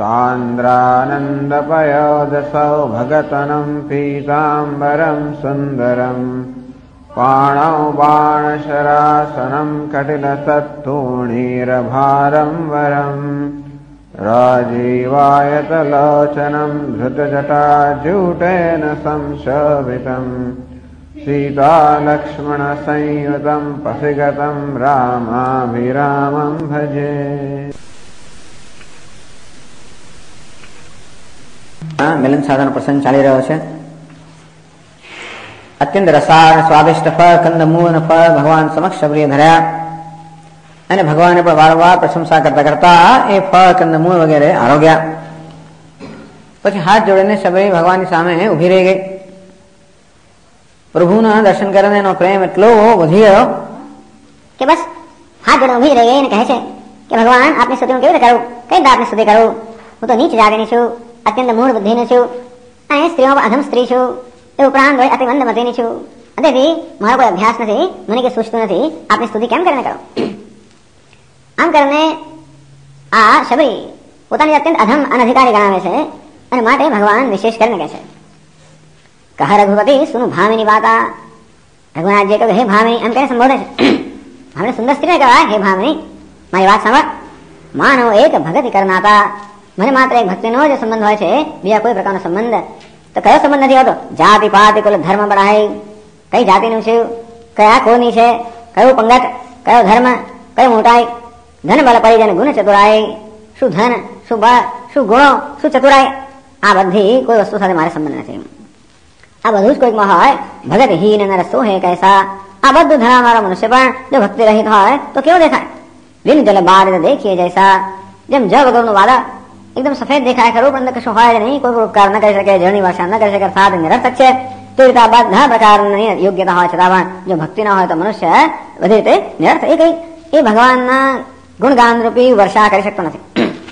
सान्द्रानन्दपयोदसौ पीताम्बरं सुन्दरम् पाणौ बाणशरासनं कटिलसत्तूणीरभारं वरम् राजीवायतलोचनं धृतजटाजूटेन संशोभितम् सीतालक्ष्मणसंयुतं पथिगतं रामाभिरामं भजे। मिलन साधन प्रसंग चाली रह्यो छे। અત્યંત રસાળ સ્વાદિષ્ટ ફળ કંદમૂળ ફળ ભગવાન સમક્ષ શબરીએ ધર્યા અને ભગવાને પણ વારંવાર પ્રશંસા કરતા કરતા એ ફળ કંદમૂળ વગેરે આરોગ્યા. પછી હાથ જોડીને શબરી ભગવાનની સામે ઉભી રહી ગઈ. પ્રભુના દર્શન કરીને એનો પ્રેમ એટલો વધી ગયો કે બસ હાથ જોડે ઉભી રહી ગઈ અને કહે છે કે ભગવાન આપની સ્તુતિ હું કેવી રીતે કરું, કઈ રીતે આપની સ્તુતિ કરું? હું તો નીચ જાતિની છું, અત્યંત મૂળ બુદ્ધિની છું અને સ્ત્રીઓમાં અધમ સ્ત્રી છું. એ ઉપરાંત હોય અતિ મંદમતીની છું. તેથી મારો કોઈ અભ્યાસ નથી, મને કે સૂચતું નથી, આપની સ્તુતિ કેમ કરીને કરો? આમ કરીને આ શબરી પોતાની અત્યંત અધમ અનધિકારી ગણાવે છે અને માટે ભગવાન વિશેષ કરીને કહે છે કહા રઘુપતિ સુનું ભામિની વાતા. રઘુનાથજી કહ્યું હે ભામિની એમ કહીને સંબોધે છે. ભામિની સુંદર સ્ત્રીને કહેવાય હે ભામિની મારી વાત સાંભળ. માનવ એક ભગતિ કરનાતા. મને માત્ર એક ભક્તિનો જ સંબંધ હોય છે, બીજા કોઈ પ્રકારનો સંબંધ તો કયો સંબંધ નથી હોતો? જાતિ પાતિ કુલ ધર્મ બઢાય. કઈ જાતિનું છે, કયા કોની છે, કયું પંગત, કયો ધર્મ, કયું મોટાઈ, ધન બળ પરિજન ગુણ ચતુરાઈ. શું ધન, શું બળ, શું ગુણો, શું ચતુરાઈ, આ બધી કોઈ વસ્તુ સાથે મારે સંબંધ નથી. આ બધું જ કોઈકમાં હોય. ભગત હીન નર સોહે કૈસા. આ બધું ધરાવનારો મનુષ્ય પણ જો ભક્તિ રહિત હોય તો કેવો દેખાય? લીન જલ બાર દેખીએ જૈસા. જેમ જળ વગરનું વાદળ એકદમ સફેદ દેખાય ખરું, પણ કશું હોય નહીં, કોઈ ઉપકાર ન કરી શકે, જળની વર્ષા ન કરી શકે, સાધ નિરર્થક છે. તે રીતે આ બધા પ્રકારની યોગ્યતા હોય છતાં પણ જો ભક્તિ ના હોય તો મનુષ્ય બધી રીતે નિરર્થક. એ ભગવાનના ગુણગાન રૂપી વર્ષા કરી શકતો નથી.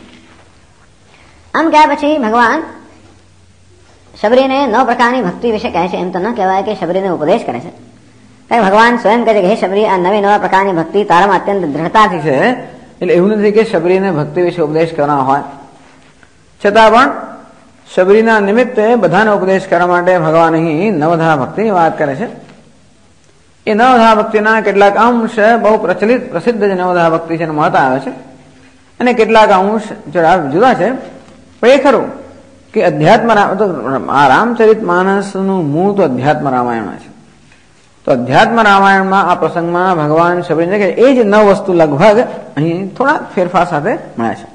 આમ કહ્યા પછી ભગવાન શબરીને 9 પ્રકારની ભક્તિ વિશે કહે છે. એમ તો ન કહેવાય કે શબરીને ઉપદેશ કરે છે, કારણ ભગવાન સ્વયં કહે છે કે હે શબરી આ 9 પ્રકારની ભક્તિ તારામાં અત્યંત દ્રઢતાથી છે. એટલે એવું નથી કે શબરીને ભક્તિ વિશે ઉપદેશ કરવાનો હોય, છતાં પણ શબરીના નિમિત્તે બધાને ઉપદેશ કરવા માટે ભગવાન અહીં નવધા ભક્તિની વાત કરે છે. એ નવધા ભક્તિના કેટલાક અંશ બહુ પ્રસિદ્ધ જે નવધા ભક્તિ છે મળતા આવે છે અને કેટલાક અંશ જુદા છે. પણ એ ખરું કે અધ્યાત્મ રામચરિત માનસનું મૂળ તો અધ્યાત્મ રામાયણમાં છે. તો અધ્યાત્મ રામાયણમાં આ પ્રસંગમાં ભગવાન શબરીને કે એ જ 9 વસ્તુ લગભગ અહીં થોડા ફેરફાર સાથે મળે છે.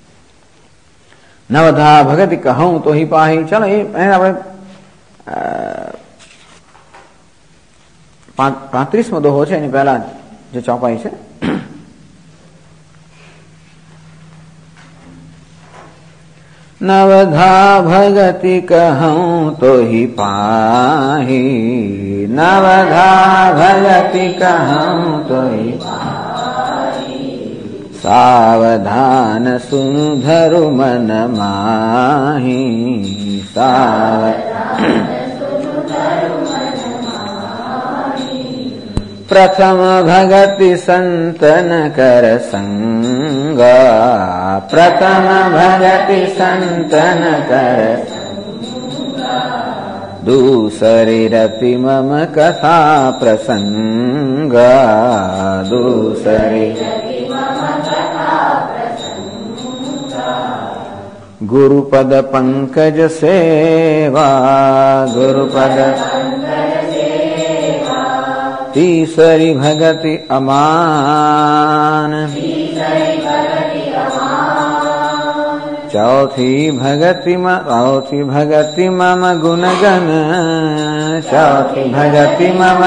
નવધા ભગતિ કહું તો હિ પાહી. ચાલો એને આપણે 35મો દોહો છે એની પહેલા જે ચોપાઈ છે. નવધા ભગતિ કહું તો હિ પાહી. નવધા ભગતિ કહું તો હિ સાવધાન સુધરુ મન માહી. પ્રથમ ભગતિ સંતન કર સંગા. પ્રથમ ભગતિ સંતન કર દૂસરી રતિ મમ કથા પ્રસંગા. દૂસરી ગુરુપદ પંકજ સેવા. ગુરુપદ તીસરી ભગતિ અમાન. ચોથી ભગતિ મમ ગુણગન. ચોથી ભગતિ મમ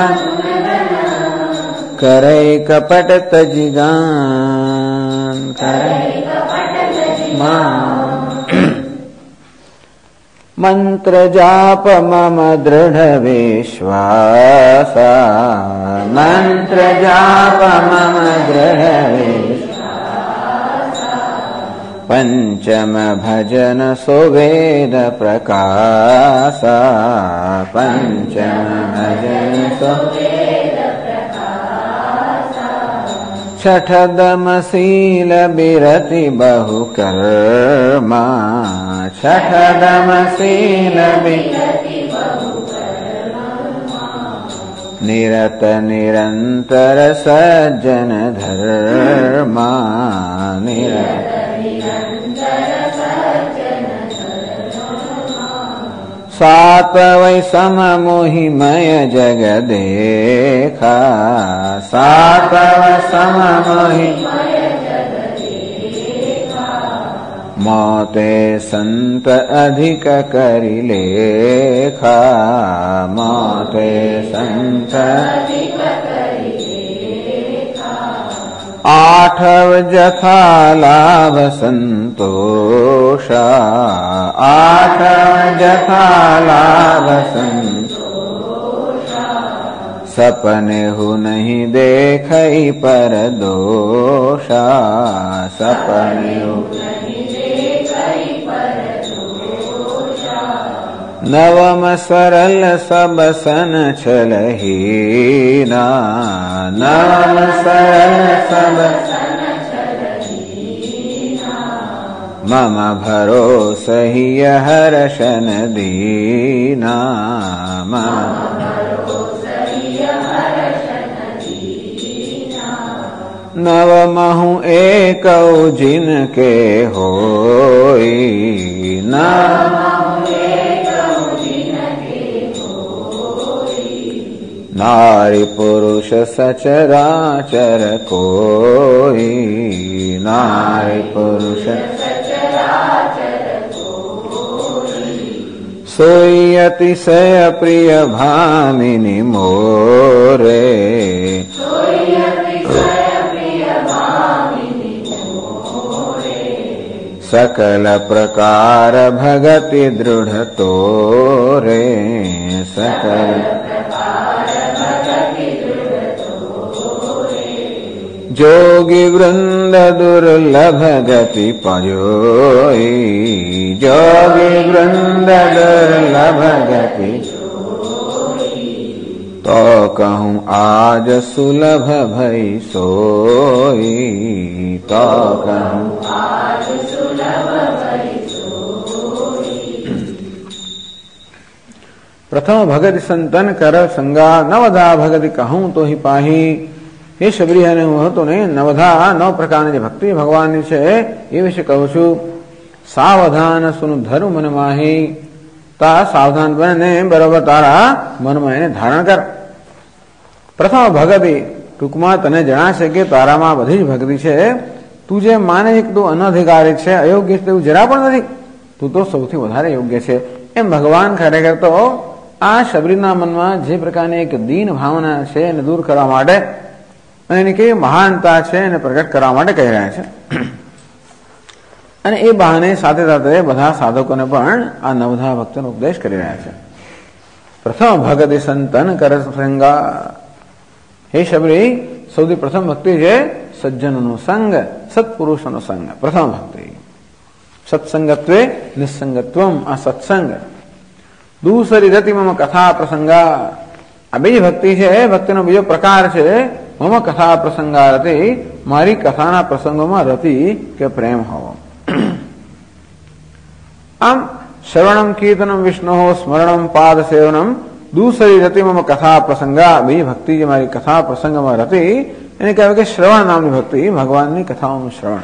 કરે કપટ તજગાન. કરે મંત્ર જાપ મમ દૃઢ વિશ્વાસા. મંત્ર જાપ મમ દૃઢ વિશ્વાસા. પંચમ ભજન સુવેદ પ્રકાશા. પંચમ ભજન સુવેદ પ્રકાશા. छठदमशील बिरति बहु कर्मा छठदमशील बिरति निरत निरंतर सज्जन धर्मा निरत सात वै सम मोहिमय जग देखा सात वै सम मोहिमय मौते संत अधिक करि लेखा मौते संत आठव जथा लाभ संतोषा आठव जथा लाभ संतोषा सपने हु नहीं देखई पर दोषा सपने हु नवम सरल सब सन छलहीना नवम सरल सब मम भरोस ही हर्षन दीना नवमहु एक जिनके होई नारी पुरुष सचराचर कोई नारी पुरुष सोई अतिशय प्रिय भामिनी मोरे सकल प्रकार भगति दृढ़ तोरे सकल जोगी वृंद दुर्लभ गति पयोई जोगी वृंद दुर्लभ गति तो कहूँ आज सुलभ भई सोई तो कहूँ आज सुलभ भई सोई। प्रथम भगति संतन कर संगा नवधा भगति कहूँ तो ही पाही हे शबरी है હું હતો ને નવધા 9 પ્રકારની જે ભક્તિ ભગવાનની છે એ વિશે કહું છું. સાવધાન સુન ધર્મ મન માહી તા સાવધાન બને બરોબર તારા મનમાં એને ધારણ કર. પ્રથમ ભગતિ ટૂંકમાં તને જણાશે કે તારામાં બધી જ ભક્તિ છે. તું જે માને કે તું અનધિકારી છે અયોગ્ય છે તેવું જરા પણ નથી. તું તો સૌથી વધારે યોગ્ય છે એમ ભગવાન ખરેખર તો આ શબરીના મનમાં જે પ્રકારની એક દીન ભાવના છે એને દૂર કરવા માટે અને એની કેવી મહાનતા છે એને પ્રગટ કરવા માટે કહી રહ્યા છે. અને એ બહાને સાથે સાથે બધા સાધકોને પણ આ નવધા ભક્તિનો ઉપદેશ કરી રહ્યા છે. પ્રથમ ભગતિ સંતન કર સંગા હે શબરી સૌથી પ્રથમ ભક્તિ છે સજ્જનનો સંગ સત્પુરુષનો સંગ. પ્રથમ ભક્તિ સત્સંગત્વે નિસંગત્વમ આ સત્સંગ. દૂસરી રતિ મમ કથા પ્રસંગા આ બીજી ભક્તિ છે. ભક્તિનો બીજો પ્રકાર છે મમ કથા પ્રસંગા રતિ મારી કથાના પ્રસંગોમાં રતિ કે પ્રેમ હોવો. આમ શ્રવણમ કીર્તનમ વિષ્ણુ સ્મરણમ પાદ સેવનમ દૂસરી રતિ મમ કથા પ્રસંગા બીજી ભક્તિ જે મારી કથા પ્રસંગમાં રતિ એને કહેવાય કે શ્રવણ નામની ભક્તિ ભગવાનની કથાઓનું શ્રવણ.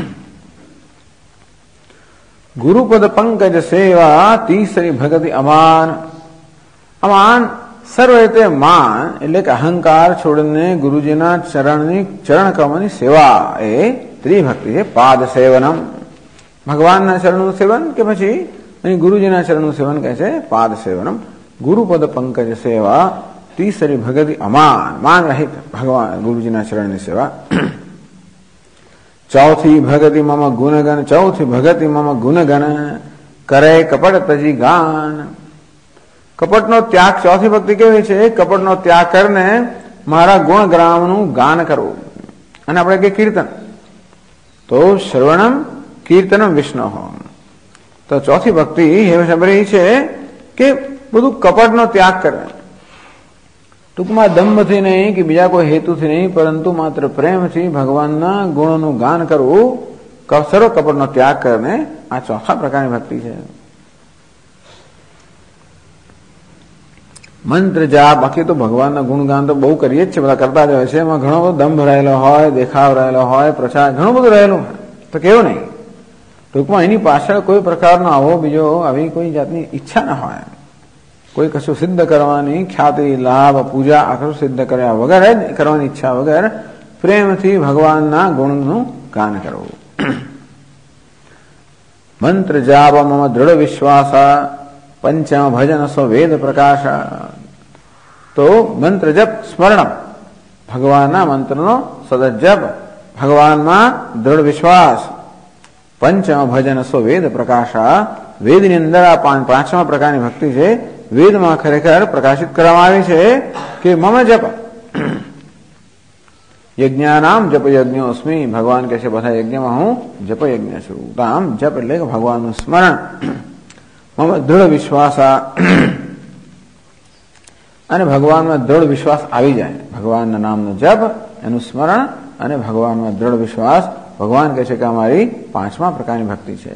ગુરુપદ પંકજ સેવા તીસરી ભગતિ અમાન. અમાન સર્વ રીતે માન એટલે કે અહંકાર છોડીને ગુરુજીના ચરણ કમળની સેવા એ ત્રિભક્તિ છે. પાદ સેવનમ ભગવાનના ચરણનું સેવન કે પછી અહીં ગુરુજીના ચરણનું સેવન કહે છે પાદ સેવનમ. ગુરુપદ પંકજ સેવા તીસરી ભગતિ અમાન માન રહિત ભગવાન ગુરુજીના ચરણની સેવા. ચોથી ભગતિ મમ ગુણગન ચોથી ભગતિ મમ ગુણગન કરે કપટ તજી ગાન. કપટનો ત્યાગ ચોથી ભક્તિ કેવી છે કપટનો ત્યાગ કરીને મારા ગુણગ્રામનું ગાન કરવું. અને આપણે કે કીર્તન તો શ્રવણમ કીર્તનમ વિષ્ણુ. તો ચોથી ભક્તિ હે શબરી છે કે બધું કપટનો ત્યાગ કરે. ટૂંકમાં દંભથી નહીં કે બીજા કોઈ હેતુથી નહીં, પરંતુ માત્ર પ્રેમથી ભગવાનના ગુણોનું ગાન કરવું, સર્વ કપટનો ત્યાગ કરીને આ ચોથા પ્રકારની ભક્તિ છે. મંત્ર જાપ, બાકી તો ભગવાનના ગુણગાન તો બહુ કરીએ જ છે, બધા કરતા જ હોય છે. એમાં ઘણો બધો દંભ રહેલો હોય, દેખાવ રહેલો હોય, પ્રચાર ઘણું બધું રહેલું હોય, તો કેવું નહીં. ટૂંકમાં એની પાછળ કોઈ પ્રકારનો આવો બીજો આવી કોઈ જાતની ઈચ્છા ના હોય, કોઈ કશું સિદ્ધ કરવાની ખ્યાતિ, લાભ, પૂજા આ કશું સિદ્ધ કર્યા વગર જ કરવાની ઈચ્છા વગર પ્રેમથી ભગવાનના ગુણનું ગાન કરવું. મંત્ર જાપ મમ દૃઢ વિશ્વાસ પંચમ ભજન સ્વ વેદ પ્રકાશ. તો મંત્ર જપ સ્મરણ, ભગવાનના મંત્રનો સતત જપ, ભગવાનમાં દૃઢ વિશ્વાસ, પંચમ ભજન સ્વ વેદ પ્રકાશ. વેદની અંદર આ પાંચમા પ્રકારની ભક્તિ છે. વેદમાં ખરેખર પ્રકાશિત કરવામાં આવી છે કે મમ જપ યજ્ઞાનામ જપ યજ્ઞોસ્મી. ભગવાન કહે છે બધા યજ્ઞમાં હું જપ યજ્ઞ છું. તો આમ જપ એટલે કે ભગવાનનું સ્મરણ, મમ દૃઢ વિશ્વાસ, અને ભગવાનમાં દૃઢ વિશ્વાસ આવી જાય. ભગવાનના નામનો જપ, એનું સ્મરણ અને ભગવાનમાં દૃઢ વિશ્વાસ. ભગવાન કહે છે કે અમારી પાંચમા પ્રકારની ભક્તિ છે.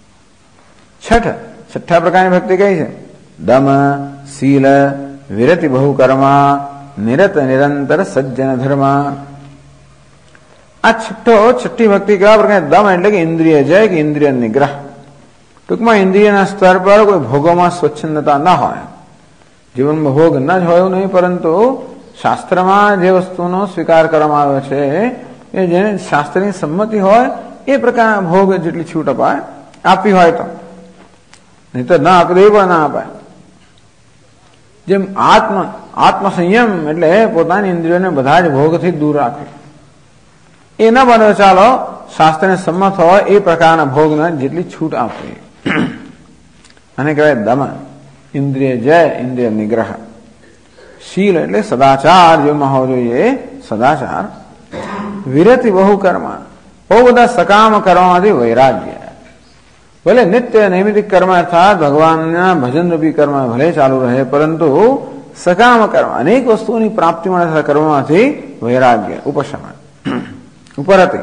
છઠ્ઠા પ્રકારની ભક્તિ કઈ છે? દમ શીલ વિરતિ બહુકર્મા નિરત નિરંતર સજ્જન ધર્મ. આ છઠ્ઠી ભક્તિ કેવા પ્રકારની? દમ એટલે કે ઇન્દ્રિય જય કે ઇન્દ્રિય નિગ્રહ. ટૂંકમાં ઇન્દ્રિયના સ્તર પર કોઈ ભોગોમાં સ્વચ્છંદતા ના હોય, જીવનમાં ભોગ ન જ હોય નહીં, પરંતુ શાસ્ત્રમાં જે વસ્તુનો સ્વીકાર કરવામાં આવ્યો છે એ જેને શાસ્ત્રની સંમતિ હોય એ પ્રકારના ભોગ જેટલી છૂટ અપાય, આપી હોય તો, નહીં તો ના આપી દે પણ ના અપાય. જેમ આત્મસંયમ એટલે પોતાની ઇન્દ્રિયોને બધા જ ભોગથી દૂર રાખે, એ ન બને ચાલો શાસ્ત્રને સંમત હોય એ પ્રકારના ભોગને જેટલી છૂટ આપવી. અને કહેવાય દમ, ઇન્દ્રિય જય ઇન્દ્રિય નિગ્રહ. શીલ એટલે સદાચાર જેમાં હોવો જોઈએ, સદાચાર. વિરતિ બહુ કર્મ, બહુ બધા સકામ કરવામાંથી વૈરાગ્ય. ભલે નિત્ય નૈમિતિક કર્મ અર્થાત ભગવાનના ભજન રૂપી કર્મ ભલે ચાલુ રહે, પરંતુ સકામ કર્મ અનેક વસ્તુઓની પ્રાપ્તિ મળે કર્મમાંથી વૈરાગ્ય, ઉપશમન. ઉપરતિ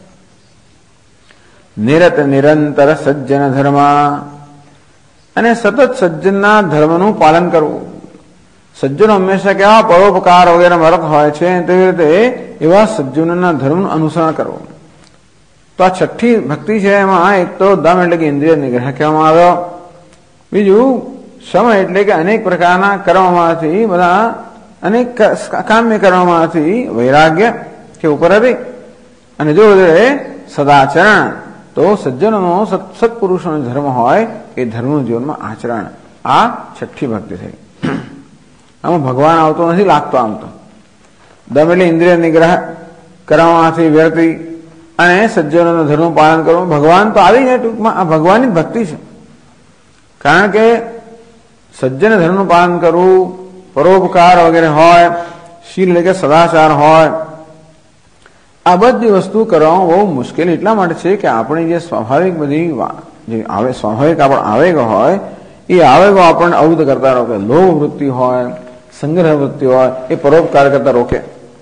નિરત નિરંતર સજ્જન ધર્મ, અને સતત સજ્જનના ધર્મનું પાલન કરવું. સજ્જનો હંમેશા કેવા પરોપકાર વગેરે મરત હોય છે, તેવી રીતે એવા સજ્જનોના ધર્મનું અનુસરણ કરવું. તો આ છઠ્ઠી ભક્તિ છે. એમાં એક તો દમ એટલે કે ઇન્દ્રિય નિગ્રહ કહેવામાં આવ્યો, બીજું શમ એટલે કે અનેક પ્રકારના કર્મમાંથી, બધા અનેક કામ્ય કર્મમાંથી વૈરાગ્ય કે ઉપર હતી, અને જો સદાચરણ, તો સજ્જનોનો સત્પુરુષોનો ધર્મ હોય એ ધર્મનું જીવનમાં આચરણ. આ છઠ્ઠી ભક્તિ થઈ. આમાં ભગવાન આવતો નથી લાગતો. આમ તો દમ એટલે ઇન્દ્રિય નિગ્રહ કરવામાંથી વ્યર્તિ અને સજ્જનોના ધર્મનું પાલન કરવું. ભગવાન તો આવી જાય, ટૂંકમાં આ ભગવાનની જ ભક્તિ છે. કારણ કે સજ્જન ધર્મનું પાલન કરવું, પરોપકાર વગેરે હોય, શીલ એટલે કે સદાચાર હોય, આ બધી વસ્તુ કરવામાં બહુ મુશ્કેલ એટલા માટે છે કે આપણી જે સ્વાભાવિક બધી જે સ્વાભાવિક આપણા આવેગો હોય એ આવેગો આપણને અવધ કરતા રોકે. લોભ વૃત્તિ હોય, સંગ્રહ વૃત્તિ હોય, એ પરોપકાર કરતા રોકે.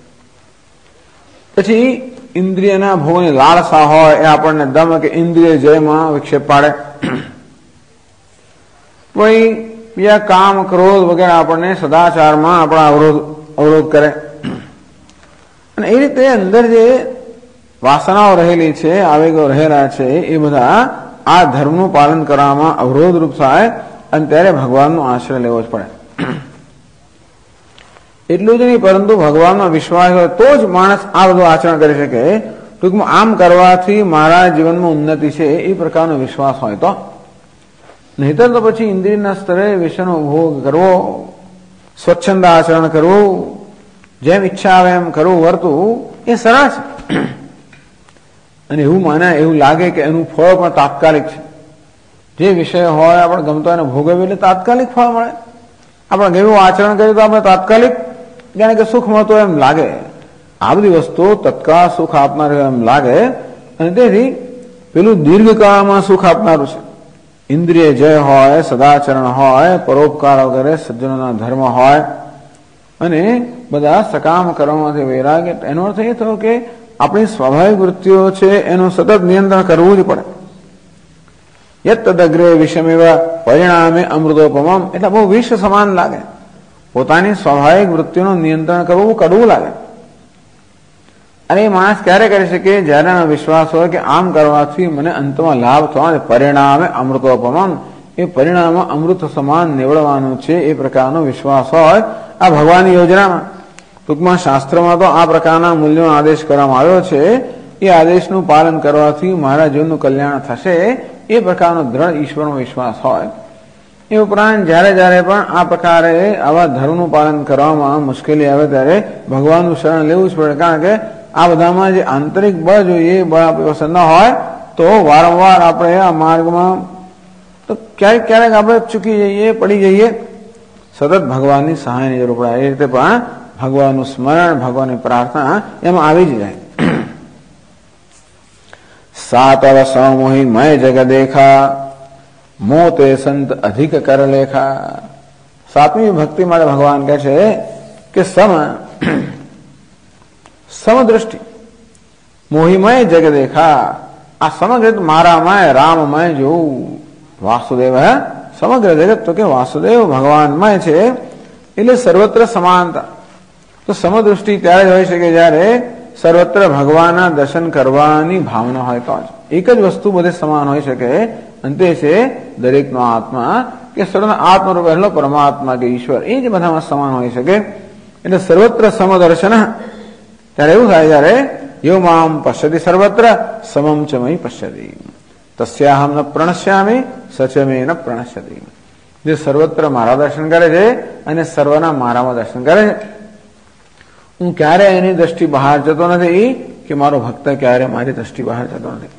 પછી ઇન્દ્રિયના ભોગની લાલસા હોય એ આપણને દમ કે ઇન્દ્રિય જયમાં વિક્ષેપ પાડે. કોઈ બીજા કામ ક્રોધ વગેરે આપણને સદાચારમાં આપણા અવરોધ કરે. અને એ રીતે અંદર જે વાસનાઓ રહેલી છે, આવેગો રહેલા છે, એ બધા આ ધર્મનું પાલન કરવામાં અવરોધરૂપ થાય, અને ત્યારે ભગવાનનો આશ્રય લેવો જ પડે. એટલું જ નહીં, પરંતુ ભગવાનનો વિશ્વાસ હોય તો જ માણસ આ બધું આચરણ કરી શકે. ટૂંકમાં આમ કરવાથી મારા જીવનમાં ઉન્નતિ છે એ પ્રકારનો વિશ્વાસ હોય તો, નહીતર તો પછી ઇન્દ્રિયના સ્તરે વિષયનો ભોગ કરવો, સ્વચ્છંદ આચરણ કરવું, જેમ ઈચ્છા આવે એમ કરવું, વર્તું, એ સરળ છે. અને એવું માને, એવું લાગે કે એનું ફળ પણ તાત્કાલિક છે. જે વિષય હોય આપણે ગમતો એને ભોગવ્યું એટલે તાત્કાલિક ફળ મળે. આપણે કેવું આચરણ કર્યું તો આપણે તાત્કાલિક જાણે કે સુખ મળતો એમ લાગે. આ બધી વસ્તુઓ તત્કાળ સુખ આપનાર એમ લાગે, અને તેથી પેલું દીર્ઘકાળમાં સુખ આપનારું છે. ઇન્દ્રિય જય હોય, સદાચરણ હોય, પરોપકાર વગેરે સજ્જનોના ધર્મ હોય, અને બધા સકામ કર્મોમાંથી વૈરાગ્ય. એનો અર્થ એ થયો કે આપણી સ્વાભાવિક વૃત્તિઓ છે એનું સતત નિયંત્રણ કરવું જ પડે. યત તદગ્રે વિષમેવ પરિણામે અમૃતોપમમ. એટલે બહુ વિષ સમાન લાગે. પોતાની સ્વાભાવિક વૃત્તિનું નિયંત્રણ કરવું કડવું લાગે. અને એ માણસ ક્યારે કરી શકે? જયારે એનો વિશ્વાસ હોય કે આમ કરવાથી મને અંતમાં લાભ થવાનો, પરિણામે અમૃતોપમમ, એ પરિણામ અમૃત સમાન નીવડવાનું છે, એ પ્રકારનો વિશ્વાસ હોય આ ભગવાનની યોજનામાં. ટૂંકમાં શાસ્ત્રમાં તો આ પ્રકારના મૂલ્યોનો આદેશ કરવામાં આવ્યો છે. એ આદેશનું પાલન કરવાથી મારા જીવનનું કલ્યાણ થશે, એ પ્રકારનો દ્રઢ ઈશ્વરનો વિશ્વાસ હોય. એ ઉપરાંત જ્યારે જ્યારે પણ આ પ્રકારે આવા ધર્મનું પાલન કરવામાં મુશ્કેલી આવે ત્યારે ભગવાનનું શરણ લેવું જ પડે. કારણ કે આ બધામાં જે આંતરિક બળ જોઈએ, બળ આપણી પસંદ ન હોય તો વારંવાર આપણે આ માર્ગમાં તો ક્યારેક ક્યારેક આપણે ચૂકી જઈએ, પડી જઈએ. સતત ભગવાનની સહાયની જરૂર પડે. એ રીતે પણ ભગવાનનું સ્મરણ, ભગવાનની પ્રાર્થના એમાં આવી જ જાય. સાતવ સમોહી મય જગ દેખા, મોતે સંત અધિક કર લેખા. સાતમી ભક્તિ માટે ભગવાન કહે છે કે સમદ્રષ્ટિ, મોહિમય જગ દેખા. આ સમગ્ર મારામય, રામમય જોવું. વાસુદેવ સમગ્ર જગત તો કે વાસુદેવ ભગવાનમય છે, એટલે સર્વત્ર સમાનતા. તો સમદ્રષ્ટિ ત્યારે જ હોય છે કે જયારે સર્વત્ર ભગવાનના દર્શન કરવાની ભાવના હોય તો જ. એક જ વસ્તુ બધે સમાન હોય શકે, અંતે છે દરેકનો આત્મા કે સર્વના આત્મરૂપ રહેલો પરમાત્મા કે ઈશ્વર, એ જ બધામાં સમાન હોય શકે. એટલે સર્વત્ર સમદર્શન. ત્યારે એવું થાય જયારે યો મામ પશ્યતિ સર્વત્ર સમમ ચ મયી પશ્યતિ તસ્યાહમ ન પ્રણશ્યામી સચ મે ન પ્રણશ્યતિ. જે સર્વત્ર મારા દર્શન કરે છે અને સર્વના મારામાં દર્શન કરે છે. હું ક્યારે એની દ્રષ્ટિ બહાર જતો નથી કે મારો ભક્ત ક્યારે મારી દ્રષ્ટિ બહાર જતો નથી.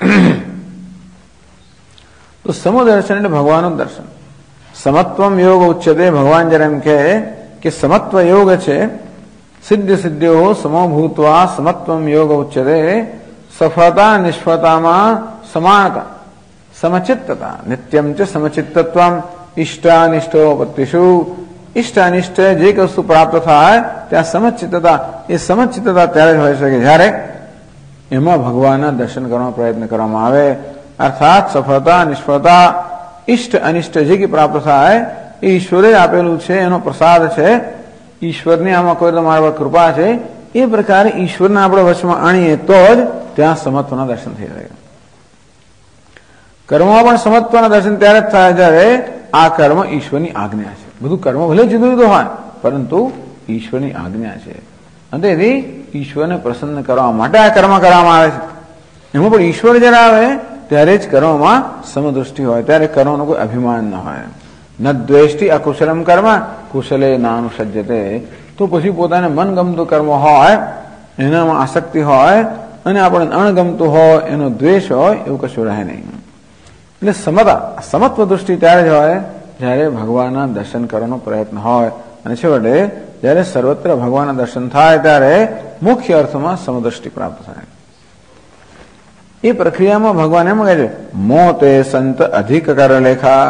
તો સમદર્શન એટલે ભગવાનનું દર્શન. સમત્વમ યોગ ઉચ્યતે. ભગવાન જયારે એમ કહે કે સમત્વ યોગ છે, સિદ્ધ સિદ્ધ્યો સમો ભૂત્વા સમત્વમ યોગ ઉચ્યતે. સફળતા નિષ્ફળતામાં સમાનતા, સમચિત્તતા. નિત્યમ ચ સમચિત્તત્વમ ઇષ્ટાનિષ્ટોપત્તિષુ. ઇષ્ટાનિષ્ટ જે વસ્તુ પ્રાપ્ત થાય ત્યાં સમચિત્તતા. એ સમચિત્તતા ત્યારે જ હોય છે કે જયારે એમાં ભગવાનના દર્શન કરવાનો પ્રયત્ન કરવામાં આવે. અર્થાત સફળતા નિષ્ફળતા, ઇષ્ટ અનિષ્ટ જે કે પ્રાપ્ત થાય એ ઈશ્વરે આપેલું છે, એનો પ્રસાદ છે. ઈશ્વરની આમાં કોઈ તમારા પર કૃપા છે. એ પ્રકારે ઈશ્વરને આપણે વશમાં આણીએ તો જ ત્યાં સમત્વના દર્શન થઈ જાય. કર્મમાં પણ સમત્વના દર્શન ત્યારે જ થાય જ્યારે આ કર્મ ઈશ્વરની આજ્ઞા છે. બધું કર્મ ભલે જુદું જુદું હોય પરંતુ ઈશ્વરની આજ્ઞા છે. અને તેથી ઈશ્વરને પ્રસન્ન કરવા માટે આ કર્મ કરવામાં આવે છે. એમાં પણ ઈશ્વર જયારે આવે ત્યારે જ કર્મમાં સમદૃષ્ટિ હોય, ત્યારે કર્મનો કોઈ અભિમાન ન હોય. ન દ્વેષ્ટિ અકુશલમ કર્મ કુશલે નાનુસજ્જતે. તો પછી પોતાને મનગમતું કર્મ હોય એનામાં આસક્તિ હોય અને આપણને અણગમતું હોય એનો દ્વેષ હોય એવું કશું રહે નહીં. એટલે સમત્વ દૃષ્ટિ ત્યારે જ હોય જ્યારે ભગવાનના દર્શન કરવાનો પ્રયત્ન હોય. અને છેવટે જ્યારે સર્વત્ર ભગવાનના દર્શન થાય ત્યારે મુખ્ય અર્થમાં સમદ્રષ્ટિ પ્રાપ્ત થાય. એ પ્રક્રિયામાં ભગવાન એમ કહે છે મોતે સંત અધિક કર લેખા.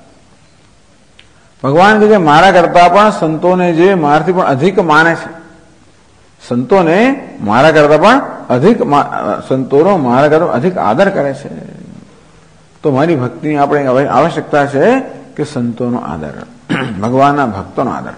ભગવાન કે છે મારા કરતા પણ સંતોને જે મારાથી પણ અધિક માને છે, સંતોને મારા કરતા પણ અધિક, સંતોનો મારા કરતા અધિક આદર કરે છે. તો મારી ભક્તિની આપણે આવશ્યકતા છે કે સંતોનો આદર, ભગવાનના ભક્તોનો આદર.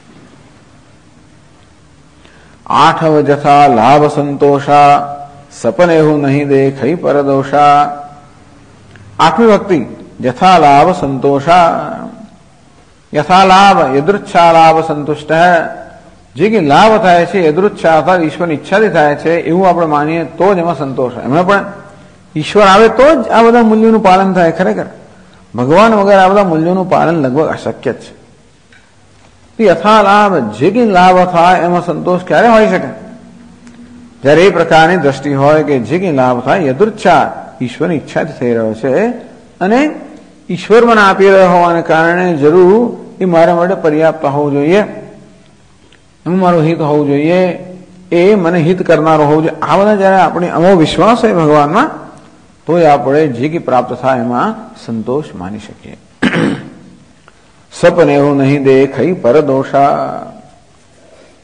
આઠવ જથા લાભ સંતોષા સપનેહુ નહીં દેખઈ પરદોષા. આઠમી ભક્તિ જથા લાભ સંતોષા. યથા લાભ યદૃચ્છા લાભ સંતુષ્ટ. જે કે લાભ થાય છે યદૃચ્છા અર્થાત ઈશ્વરની ઈચ્છાથી થાય છે એવું આપણે માનીએ તો જ એમાં સંતોષ. એમાં પણ ઈશ્વર આવે તો જ આ બધા મૂલ્યોનું પાલન થાય. ખરેખર ભગવાન વગર આ બધા મૂલ્યોનું પાલન લગભગ અશક્ય જ છે. યથા લાભ જે કે લાભ થાય એમાં સંતોષ ક્યારે હોઈ શકે? જયારે એ પ્રકારની દ્રષ્ટિ હોય કે જે કે લાભ થાય યદૃચ્છા ઈશ્વરની ઈચ્છાથી થઈ રહ્યો છે અને ઈશ્વર મને આપી રહ્યો હોવાને કારણે જરૂર એ મારા માટે પર્યાપ્ત હોવું જોઈએ, એમાં મારું હિત હોવું જોઈએ, એ મને હિત કરનારો હોવું જોઈએ. આ બધા જયારે આપણે અમો વિશ્વાસ હોય ભગવાનમાં તો આપણે જે કે પ્રાપ્ત થાય એમાં સંતોષ માની શકીએ. સપને એવું નહીં દેખઈ પરદોષા.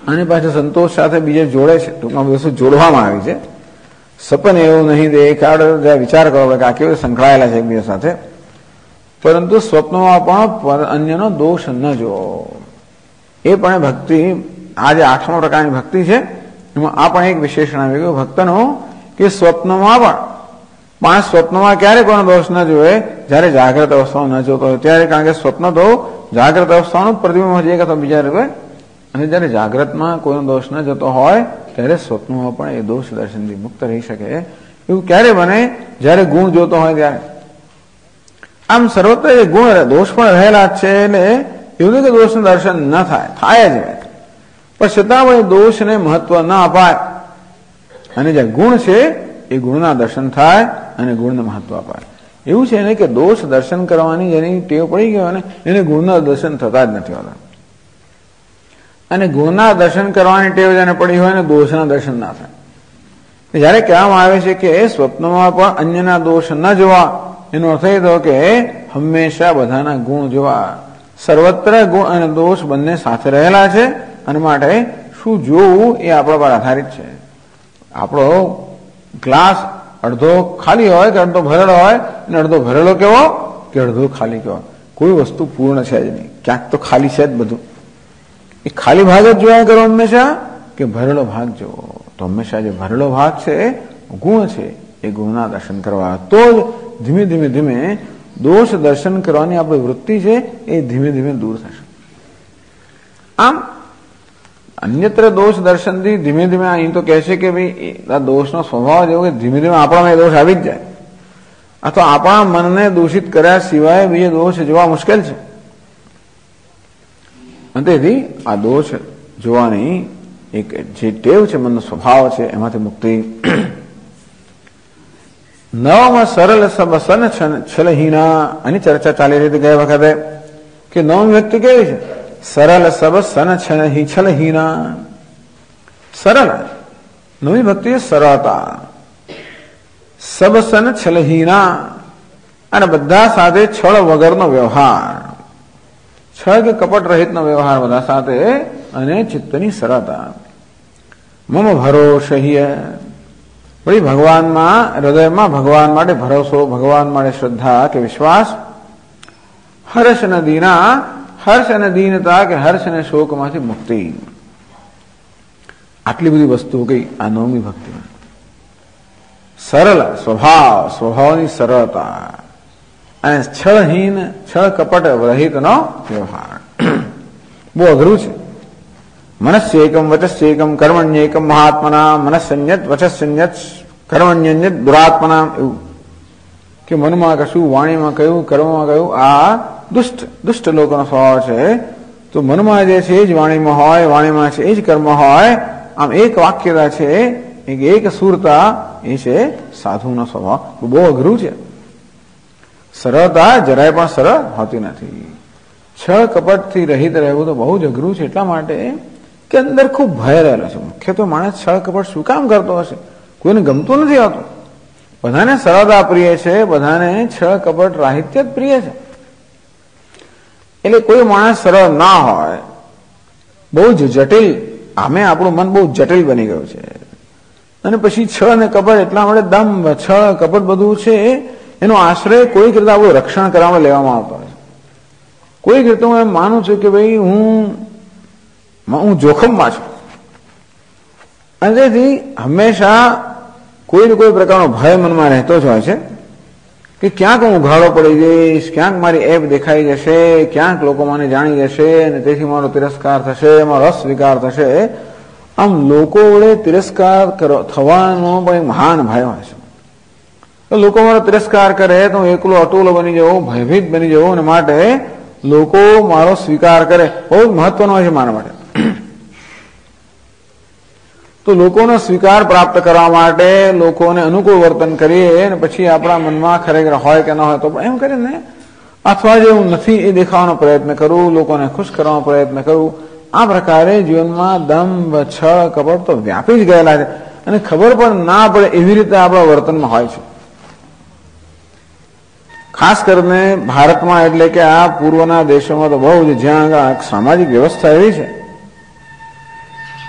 આની પાછળ સંતોષ સાથે બીજે જોડે છે, ટૂંકમાં વસ્તુ જોડવામાં આવી છે. સપન એવું નહીં દેખાડ, વિચાર કરો કે આ કેવી સંકળાયેલા છે એકબીજા સાથે. પરંતુ સ્વપ્નમાં પણ અન્યનો દોષ ન જોવો, એ પણ ભક્તિ. આ જે 8મા પ્રકારની ભક્તિ છે એમાં આ પણ એક વિશેષણ આવી ગયું ભક્તનો, કે સ્વપ્નમાં પણ સ્વપ્નમાં ક્યારે કોઈનો દોષ ન જોવે, જયારે જાગ્રત અવસ્થામાં ન જોતો હોય ત્યારે. કારણ કે સ્વપ્ન તો જાગ્રત અવસ્થાનું પ્રતિબિંબ હોય છે અથવા બીજા રૂપે, અને જયારે જાગ્રતમાં કોઈનો દોષ ન જતો હોય ત્યારે સ્વપ્નમાં પણ એ દોષ દર્શનથી મુક્ત રહી શકે. એવું ક્યારે બને? જયારે ગુણ જોતો હોય ત્યારે. આમ સર્વત્ર એ ગુણ દોષ પણ રહેલા છે, એટલે એવું નહીં કે દોષનું દર્શન ન થાય જ, પણ છતાં પણ એ દોષને મહત્વ ન અપાય, અને જે ગુણ છે એ ગુણના દર્શન થાય અને ગુણને મહત્વ અપાય. એવું છે ને કે દોષ દર્શન કરવાની જેની ટેવ પડી ગયો ને એને ગુણના દર્શન થતા જ નથી હોતા, અને ગુણના દર્શન કરવાની ટેવ જેને પડી હોય ને દોષના દર્શન ના થાય. જયારે કહેવામાં આવે છે કે સ્વપ્નમાં પણ અન્યના દોષ ન જોવા, એનો અર્થ એ થયો કે હંમેશા બધાના ગુણ જોવા. સર્વત્ર ગુણ અને દોષ બંને સાથે રહેલા છે, અને માટે શું જોવું એ આપણા પર આધારિત છે. આપણો ગ્લાસ અડધો ખાલી હોય કે અડધો ભરેલો હોય, અને અડધો ભરેલો કેવો કે અડધો ખાલી કેવો. કોઈ વસ્તુ પૂર્ણ છે જ નહીં, ક્યાંક તો ખાલી છે જ બધું. એ ખાલી ભાગ જ જોયા કરો હંમેશા, કે ભરેલો ભાગ જોવો. તો હંમેશા જે ભરેલો ભાગ છે ગુણ છે, એ ગુણના દર્શન કરવા, તો જ ધીમે ધીમે ધીમે દોષ દર્શન કરવાની આપણી વૃત્તિ છે એ ધીમે ધીમે દૂર થશે. આમ અન્યત્ર દોષ દર્શનથી ધીમે ધીમે અહીં તો કહે છે કે ભાઈ આ દોષનો સ્વભાવ જેવો કે ધીમે ધીમે આપણામાં એ દોષ આવી જ જાય, અથવા આપણા મનને દૂષિત કર્યા સિવાય બીજે દોષ જોવા મુશ્કેલ છે. તેથી આ દોષ જોવાની એક જે ટેવ છે, મનનો સ્વભાવ છે, એમાંથી મુક્તિ. નવમાં સરળ સન છલહીના, આની ચર્ચા ચાલી રહી હતી ગયા વખતે, કે નવમી વ્યક્તિ કેવી છે? સરળ સબ સન છલહીના. સરળ નવી ભક્તિ સરળતા, સબ સન છલહીના, અને બધા સાથે છળ વગરનો વ્યવહાર, છળ કે કપટ રહિતનો વ્યવહાર બધા સાથે, અને ચિત્તની સરળતા. મમ ભરોષહીય, વળી ભગવાનમાં, હૃદયમાં ભગવાન માટે ભરોસો, ભગવાન માટે શ્રદ્ધા કે વિશ્વાસ. હર્ષ અને દીના, હર્ષ અને દીનતા કે હર્ષ અને શોકમાંથી મુક્તિ. આટલી બધી વસ્તુઓ કઈ આ નવમી ભક્તિમાં. સરળ સ્વભાવ, સ્વભાવની સરળતા, અને છળહીન, છળ કપટ રહિતનો વ્યવહાર. બહુ અઘરું છે. મનસ્યેકમ વચસ્યેકમ કર્મણ્યેકમ મહાત્મના, મનસ્સંયત વચસ્સંયત કર્મણ્યન્યત દુરાત્મના. એવું કે મનમાં કશું, વાણીમાં કયું, કર્મમાં કયું. આ દુષ્ટ લોકોનો સ્વભાવ છે. તો મનમાં જે છે એ જ વાણીમાં હોય, વાણીમાં છે એ જ કર્મ હોય. આમ એક વાક્યતા છે, એક સુરતા, એ છે સાધુનો સ્વભાવ. બહુ અઘરું છે. સરળતા જરાય પણ સરળ હોતી નથી. છળ કપટથી રહિત રહેવું તો બહુ જ અઘરું છે, એટલા માટે કે અંદર ખૂબ ભય રહેલો છે. મુખ્યત્વે માણસ છળ કપટ શું કામ કરતો હશે? કોઈને ગમતું નથી આવતું. બધાને સરળતા પ્રિય છે, બધાને છળ કપટ રાહિત્ય જ પ્રિય છે. એટલે કોઈ માણસ સરળ ના હોય, બહુ જ જટિલ. આમે આપણું મન બહુ જટિલ બની ગયું છે, અને પછી છળ અને કપટ, એટલા માટે દંભ, છળ કપટ બધું છે એનો આશ્રય કોઈક રીતે આપણું રક્ષણ કરવામાં લેવામાં આવતો હોય છે. કોઈક રીતે હું એમ માનું છું કે ભાઈ હું જોખમમાં છું, અને તેથી હંમેશા કોઈ ને કોઈ પ્રકારનો ભય મનમાં રહેતો જ હોય છે કે ક્યાંક હું ઉઘાડો પડી જઈશ, ક્યાંક મારી એપ દેખાઈ જશે, ક્યાંક લોકો મને જાણી જશે, અને તેથી મારો તિરસ્કાર થશે, મારો અસ્વીકાર થશે. આમ લોકો વડે તિરસ્કાર થવાનો પણ એક મહાન ભય હોય છે. તો લોકો મારો તિરસ્કાર કરે તો હું એકલો અટુલો બની જવું, ભયભીત બની જવું, અને માટે લોકો મારો સ્વીકાર કરે બહુ જ મહત્વનો હોય છે મારા માટે. તો લોકોનો સ્વીકાર પ્રાપ્ત કરવા માટે લોકોને અનુકૂળ વર્તન કરીએ, અને પછી આપણા મનમાં ખરેખર હોય કે ન હોય તો એમ કરીને, અથવા જે હું નથી એ દેખાવાનો પ્રયત્ન કરું, લોકોને ખુશ કરવાનો પ્રયત્ન કરું. આ પ્રકારે જીવનમાં દંભ, છળ, કપટ તો વ્યાપી જ ગયેલા છે, અને ખબર પણ ના પડે એવી રીતે આપણા વર્તનમાં હોય છે. ખાસ કરીને ભારતમાં, એટલે કે આ પૂર્વના દેશોમાં તો બહુ જ, જ્યાં સામાજિક વ્યવસ્થા એવી છે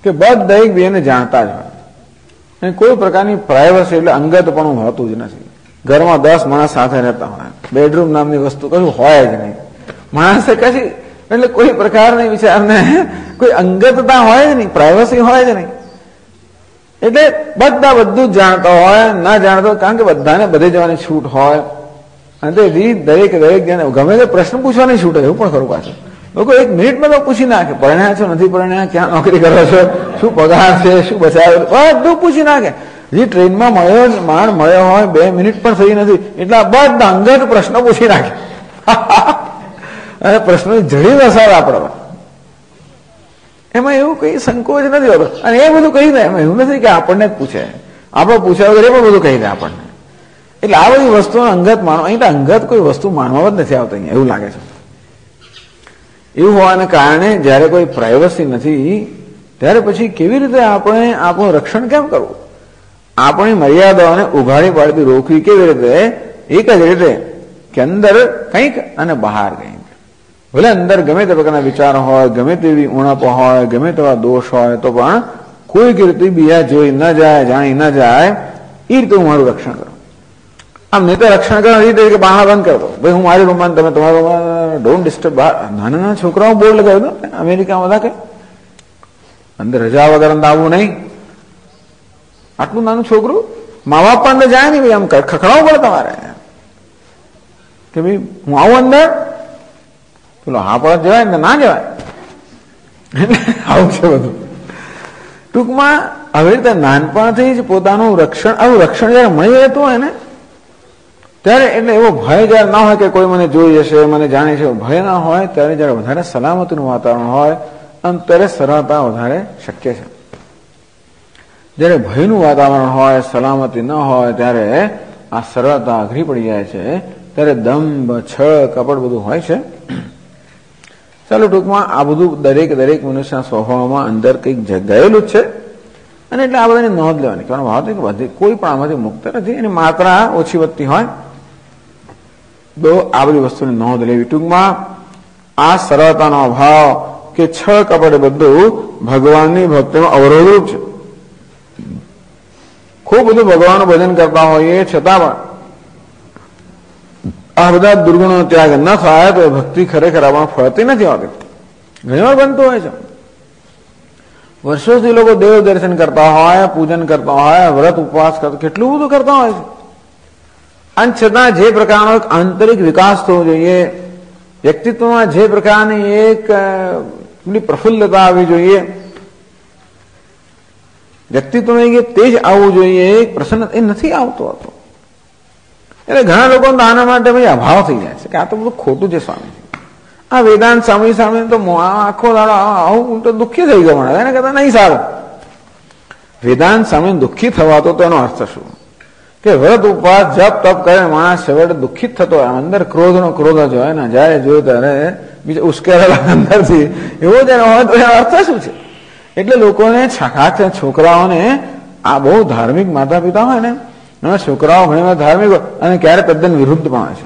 કે બધા એકબીજાને જાણતા જ હોય અને કોઈ પ્રકારની પ્રાઇવસી એટલે અંગતપણું હોતું જ નથી. ઘરમાં 10 માણસ સાથે રહેતા હોય, બેડરૂમ નામની વસ્તુ કશું હોય જ નહીં. માણસે કશી એટલે કોઈ પ્રકારની વિચારને કોઈ અંગતતા હોય જ નહીં, પ્રાઇવસી હોય જ નહીં. એટલે બધા બધું જ જાણતા હોય, ના જાણતા, કારણ કે બધાને બધે જવાની છૂટ હોય અને તેથી દરેક ગમે તે પ્રશ્ન પૂછવાની છૂટ હોય. એવું પણ ખરું પાછું લોકો 1 મિનિટમાં તો પૂછી નાખે, પરણ્યા છો નથી પરણ્યા, ક્યાં નોકરી કરો છો, શું પગાર છે, શું બચાવ, બધું પૂછી નાખે. જે ટ્રેનમાં મળ્યો હોય 2 મિનિટ પણ થઈ નથી એટલા બધા અંગત પ્રશ્નો પૂછી નાખે અને પ્રશ્નો જડી વસાવે આપણા. એમાં એવું કઈ સંકોચ નથી હોતો અને એ બધું કહી દે. એમાં એવું નથી કે આપણને જ પૂછે, આપણે પૂછ્યા વગર એ પણ બધું કહી દે આપણને. એટલે આ બધી વસ્તુઓ અંગત માનો, અહીં અંગત કોઈ વસ્તુ માનવામાં જ નથી આવતી અહીંયા, એવું લાગે છે. એવું હોવાને કારણે જયારે કોઈ પ્રાઇવસી નથી ત્યારે પછી કેવી રીતે આપણે આપણું રક્ષણ કેમ કરવું, આપણી મર્યાદાઓને ઉઘાડી પાડતી રોકવી કેવી રીતે? એક જ રીતે કે અંદર કંઈક અને બહાર કંઈક. ભલે અંદર ગમે તે પ્રકારના વિચાર હોય, ગમે તેવી ઉણપ હોય, ગમે તેવા દોષ હોય, તો પણ કોઈક રીતે બીજા જોઈ ન જાય, જાણી ન જાય, એ રીતે હું મારું રક્ષણ કરું. આમ નહીં તો રક્ષણ કરવાની રીતે કે બહાર બંધ કરી દો, ભાઈ હું મારી રૂમમાં, તમે તમારા રૂમમાં, ડોન્ટ ડિસ્ટર્બ. નાના નાના છોકરાઓ બોર્ડ લગાવી દો અમેરિકામાં બધા, કે અંદર રજા વગર અંદર આવવું નહીં. આટલું નાનું છોકરું, મા બાપ પણ અંદર જાય નહીં, ભાઈ આમ ખખડાવવું પડે તમારે કે ભાઈ હું આવું અંદર, પેલો હા પણ જવાય ને ના જવાય. આવું છે બધું. ટૂંકમાં આવી રીતે નાનપણથી જ પોતાનું રક્ષણ, આવું રક્ષણ જયારે મળી રહેતું હોય ને ત્યારે, એટલે એવો ભય જયારે ના હોય કે કોઈ મને જોઈ જશે, મને જાણે છે, ભય ના હોય ત્યારે જયારે વધારે સલામતીનું વાતાવરણ હોય અને ત્યારે સરળતા વધારે શક્ય છે. જયારે ભયનું વાતાવરણ હોય, સલામતી ન હોય ત્યારે આ સરળતા અઘરી પડી જાય છે. ત્યારે દંભ, છળ, કપટ બધું હોય છે. ચાલો ટૂંકમાં આ બધું દરેક મનુષ્યના સ્વભાવમાં અંદર કંઈક ગયેલું જ છે અને એટલે આ બધાની નોંધ લેવાની. કહેવાનો ભાવ છે કે બધી કોઈ પણ આમાંથી મુક્ત નથી, એની માત્રા ઓછી વધતી હોય તો આ બધી વસ્તુની નોંધ લેવી. ટૂંકમાં આ સરળતાનો અભાવ કે છળ કપટ બધું ભગવાનની ભક્તિમાં અવરોધરૂપ છે. ખૂબ બધું ભગવાનનું ભજન કરતા હોઈએ છતાં પણ આ બધા દુર્ગુણો ત્યાગ ન થાય તો ભક્તિ ખરેખર આપણને ફળતી નથી હોતી. ઘણીવાર બનતું હોય છે. વર્ષોથી લોકો દેવ દર્શન કરતા હોય, પૂજન કરતા હોય, વ્રત ઉપવાસ કરતા, કેટલું બધું કરતા હોય છે, અને છતાં જે પ્રકારનો એક આંતરિક વિકાસ થવો જોઈએ, વ્યક્તિત્વમાં જે પ્રકારની એક પ્રફુલ્લતા આવવી જોઈએ, વ્યક્તિત્વમાં એક તેજ આવવું જોઈએ, એક પ્રસન્ન, એ નથી આવતો હતો. એટલે ઘણા લોકો આના માટે ભાઈ અભાવ થઈ જાય છે કે આ તો બધું ખોટું છે સ્વામી. આ વેદાંત સામે તો આખો દાડો આવું તો દુઃખી થઈ ગયો મને, એને કહેતા નહીં સારું. વેદાંત સામે દુઃખી થવાતો તો એનો અર્થ શું કે વ્રત ઉપવાસ જપ તપ કરે માણસ છેવટે દુઃખિત થતો હોય, અંદર ક્રોધનો ક્રોધ જ હોય ને, જયારે જોયું ત્યારે બીજા ઉશ્કેરેલા અંદરથી એવો જયારે હોય તો એનો અર્થ શું છે? એટલે લોકોને ખાસ છોકરાઓને આ બહુ ધાર્મિક માતા પિતા હોય ને, છોકરાઓ ઘણીવાર ધાર્મિક અને ક્યારે તદ્દન વિરુદ્ધ પણ હોય છે.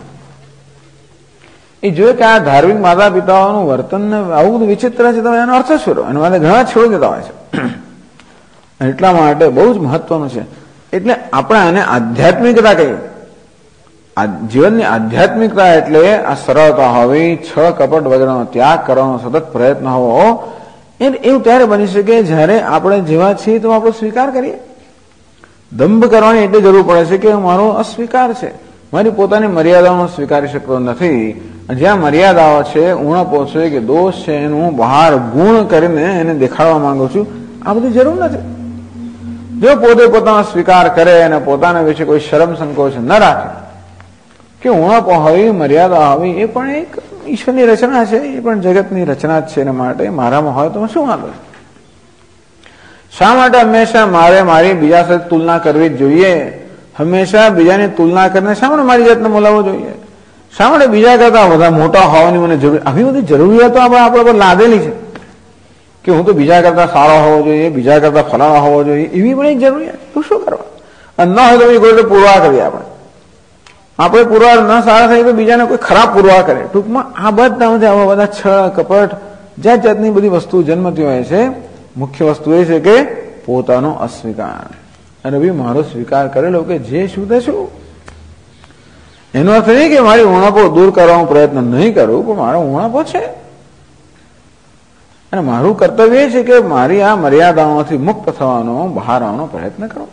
એ જોઈએ કે આ ધાર્મિક માતા પિતાઓનું વર્તન આવું બધું વિચિત્ર છે, તમે એનો અર્થ શું? એના માટે ઘણા છોડી દેતા હોય છે. એટલા માટે બહુ જ મહત્વનું છે. એટલે આપણે આને આધ્યાત્મિકતા કહીએ. જીવનની આધ્યાત્મિકતા એટલે આ સરળતા હોવી, છળ કપટ વગેરેનો ત્યાગ કરવાનો સતત પ્રયત્ન હોવો. એવું ત્યારે બની શકે જયારે આપણે જેવા છીએ તો આપણો સ્વીકાર કરીએ. દંભ કરવાની એટલે જરૂર પડે છે કે મારો અસ્વીકાર છે, મારી પોતાની મર્યાદાઓનો સ્વીકારી શકતો નથી. જ્યાં મર્યાદાઓ છે, ઉણપો છે કે દોષ છે, એનું હું બહાર ગુણ કરીને એને દેખાડવા માંગુ છું, આ બધી જરૂર નથી. જો પોતે પોતાનો સ્વીકાર કરે અને પોતાના વિશે કોઈ શરમ સંકોચ ન રાખે કે ઉણપો હોય, મર્યાદા હોય, એ પણ એક ઈશ્વરની રચના છે, એ પણ જગતની રચના જ છે. એના માટે મારામાં હોય તો શું વાંધો છે? શા માટે હંમેશા મારી બીજા સાથે તુલના કરવી જ જોઈએ? હંમેશા બીજાની તુલના કરીને શા માટે મારી જાતને બોલાવવો જોઈએ? શા માટે બીજા કરતા વધારે મોટા હોવાની મને જરૂર? આવી બધી જરૂરિયાતો આપણા પર લાદેલી છે કે હું તો બીજા કરતા સારો હોવો જોઈએ, બીજા કરતા ફલાણો હોવો જોઈએ, એવી પણ એક જરૂરિયાત. તું શું કરવા? અને ન હોય તો કોઈ પુરવાર કરીએ. આપણે પુરવાર ન સારા થાય તો બીજાને કોઈ ખરાબ પુરવાર કરે. ટૂંકમાં આ બધા આવા બધા છળ કપટ જાત જાતની બધી વસ્તુ જન્મતી હોય છે. મુખ્ય વસ્તુ એ છે કે પોતાનો અસ્વીકાર. અને ભાઈ મારો સ્વીકાર કરેલો કે જે શું તે શું. એનો અર્થ નહીં કે મારી ઉણપો દૂર કરવાનો પ્રયત્ન નહીં કરું, પણ મારો ઉણપો છે અને મારું કર્તવ્ય એ છે કે મારી આ મર્યાદાઓથી મુક્ત થવાનો, બહાર આવવાનો પ્રયત્ન કરો.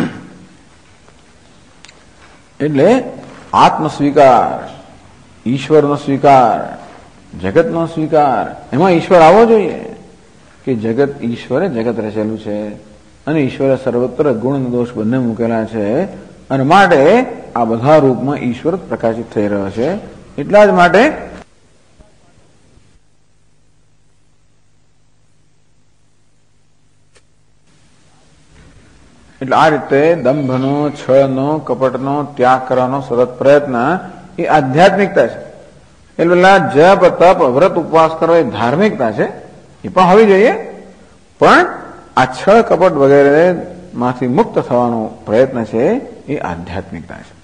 એટલે આત્મ સ્વીકાર, ઈશ્વરનો સ્વીકાર, જગતનો સ્વીકાર, એમાં ઈશ્વર આવવો જોઈએ કે ઈશ્વરે જગત રચેલું છે અને ઈશ્વરે સર્વત્ર ગુણ દોષ બંને મૂકેલા છે અને માટે આ બધા રૂપમાં ઈશ્વર પ્રકાશિત થઈ રહ્યો છે. એટલા જ માટે એટલે આ રીતે દંભનો, છળનો, કપટનો ત્યાગ કરવાનો સતત પ્રયત્ન એ આધ્યાત્મિકતા છે. એટલે પેલા જપ, તપ, વ્રત, ઉપવાસ કરો એ ધાર્મિકતા છે, એ પણ હોવી જોઈએ. પણ આ છળ, કપટ વગેરે માંથી મુક્ત થવાનો પ્રયત્ન છે એ આધ્યાત્મિકતા છે.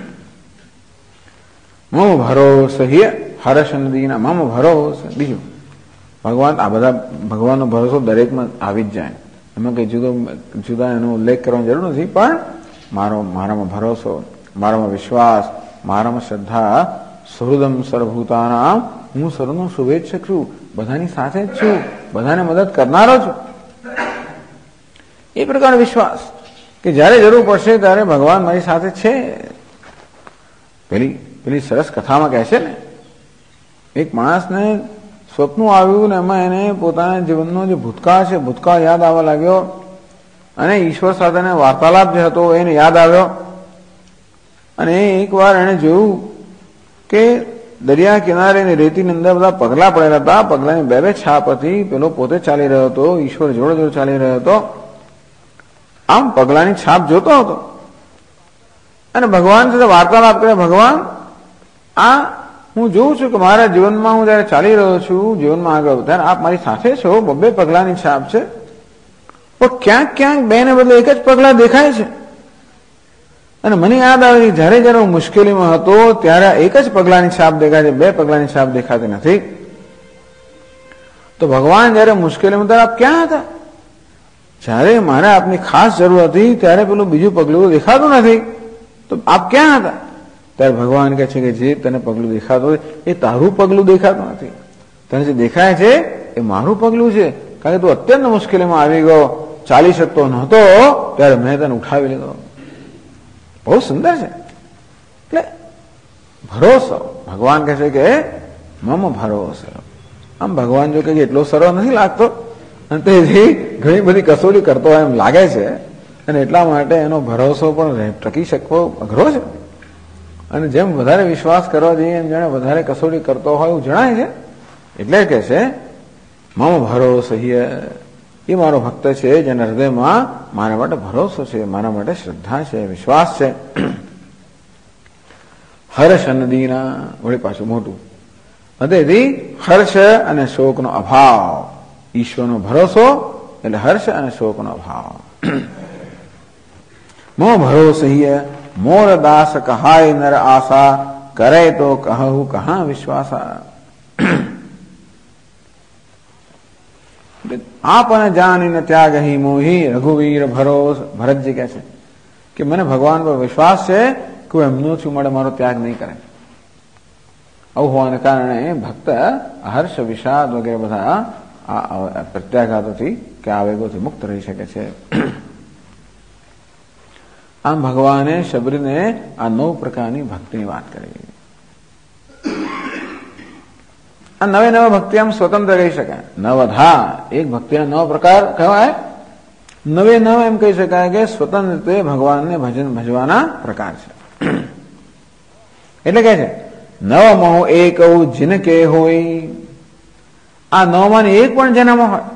મમ ભરોસ હર્ષ નદીના મમ ભરોસ. બીજું ભગવાન, આ બધા ભગવાનનો ભરોસો દરેકમાં આવી જ જાય, એમાં કઈ જુદા એનો ઉલ્લેખ કરવાની જરૂર નથી. પણ મારામાં ભરોસો, મારામાં વિશ્વાસ, મારામાં શ્રદ્ધા, સુહૃદમ સર્વભૂતાનામ, હું સર્વનો શુભેચ્છક છું, બધાની સાથે જ છું, બધાને મદદ કરનારો છું. એ પ્રકારનો વિશ્વાસ કે જયારે જરૂર પડશે ત્યારે ભગવાન મારી સાથે છે. પેલી સરસ કથામાં કહે છે ને, એક માણસને સ્વપ્ન આવ્યું ને એમાં એને પોતાના જીવનનો જે ભૂતકાળ છે, ભૂતકાળ યાદ આવવા લાગ્યો અને ઈશ્વર સાથેનો વાર્તાલાપ જે હતો એને યાદ આવ્યો. અને એક વાર એને જોયું કે દરિયા કિનારે રેતીની અંદર બધા પગલા પડેલા હતા, પગલાની બે છાપ હતી, પેલો પોતે ચાલી રહ્યો હતો, ઈશ્વર જોડે જોડે ચાલી રહ્યો હતો. આમ પગલાની છાપ જોતો હતો અને ભગવાન સાથે વાર્તાલાપ કરે, ભગવાન આ હું જોઉં છું કે મારા જીવનમાં હું જયારે ચાલી રહ્યો છું, જીવનમાં આગળ ત્યારે આપ મારી સાથે છો, બબ્બે પગલાની છાપ છે, પણ ક્યાંક ક્યાંક બે ને બદલે એક જ પગલા દેખાય છે. અને મને યાદ આવે કે જયારે જયારે હું મુશ્કેલીમાં હતો ત્યારે એક જ પગલાની છાપ દેખાય છે, બે પગલાની છાપ દેખાતી નથી. તો ભગવાન જયારે મુશ્કેલીમાં ત્યારે આપ ક્યાં હતા? જયારે મારે આપની ખાસ જરૂર હતી ત્યારે પેલું બીજું પગલું દેખાતું નથી, તો આપ ક્યાં હતા? ત્યારે ભગવાન કહે છે કે જે તને પગલું દેખાતું હોય એ તારું પગલું દેખાતું નથી, તને જે દેખાય છે એ મારું પગલું છે. કારણ કે તું અત્યંત મુશ્કેલીમાં આવી ગયો, ચાલી શકતો નહોતો, ત્યારે મેં તને ઉઠાવી લીધો. બહુ સુંદર છે. એટલે ભરોસો, ભગવાન કહે છે કે મમ ભરોસો. આમ ભગવાન જો કે એટલો સરળ નથી લાગતો અને તેથી ઘણી બધી કસોટી કરતો હોય એમ લાગે છે અને એટલા માટે એનો ભરોસો પણ ટકી શકવો અઘરો છે. અને જેમ વધારે વિશ્વાસ કરવા જઈએ એમ જાણે વધારે કસોટી કરતો હોય એવું જણાય છે. એટલે કે છે મમ ભરોસો, એ મારો ભક્ત છે જેના હૃદયમાં મારા માટે ભરોસો છે, મારા માટે શ્રદ્ધા છે, વિશ્વાસ છે. હર્ષ નદીના વળી પાછું મોટું તેથી હર્ષ અને શોકનો અભાવ, ઈશ્વરનો ભરોસો એટલે હર્ષ અને શોકનો અભાવ. મો ભરોસો મોર દાસ કહાય નર આશા, કરે તો કહું કહા વિશ્વાસા. આપને જાણીને ત્યાગ હી મોહી, રઘુવીર ભરોસ. ભરતજી કહે છે કે મને ભગવાન પર વિશ્વાસ છે કે હું એમનો છું, મળે મારો ત્યાગ નહીં કરે. આવું હોવાને કારણે ભક્ત હર્ષ, વિષાદ વગેરે બધા પ્રત્યાઘાતોથી કે આવેગોથી મુક્ત રહી શકે છે. આમ ભગવાને શબરીને આ 9 પ્રકારની ભક્તિની વાત કરી. આ નવે નવા ભક્તિ આમ સ્વતંત્ર કહી શકાય. નવધા એક ભક્તિના 9 પ્રકાર કહેવાય. નવે નવ એમ કહી શકાય કે સ્વતંત્ર રીતે ભગવાનને ભજવાના પ્રકાર છે. એટલે કે છે નવ મોહ એક જીનકે હોય. આ 9 માંની એક પણ જેનામાં હોય,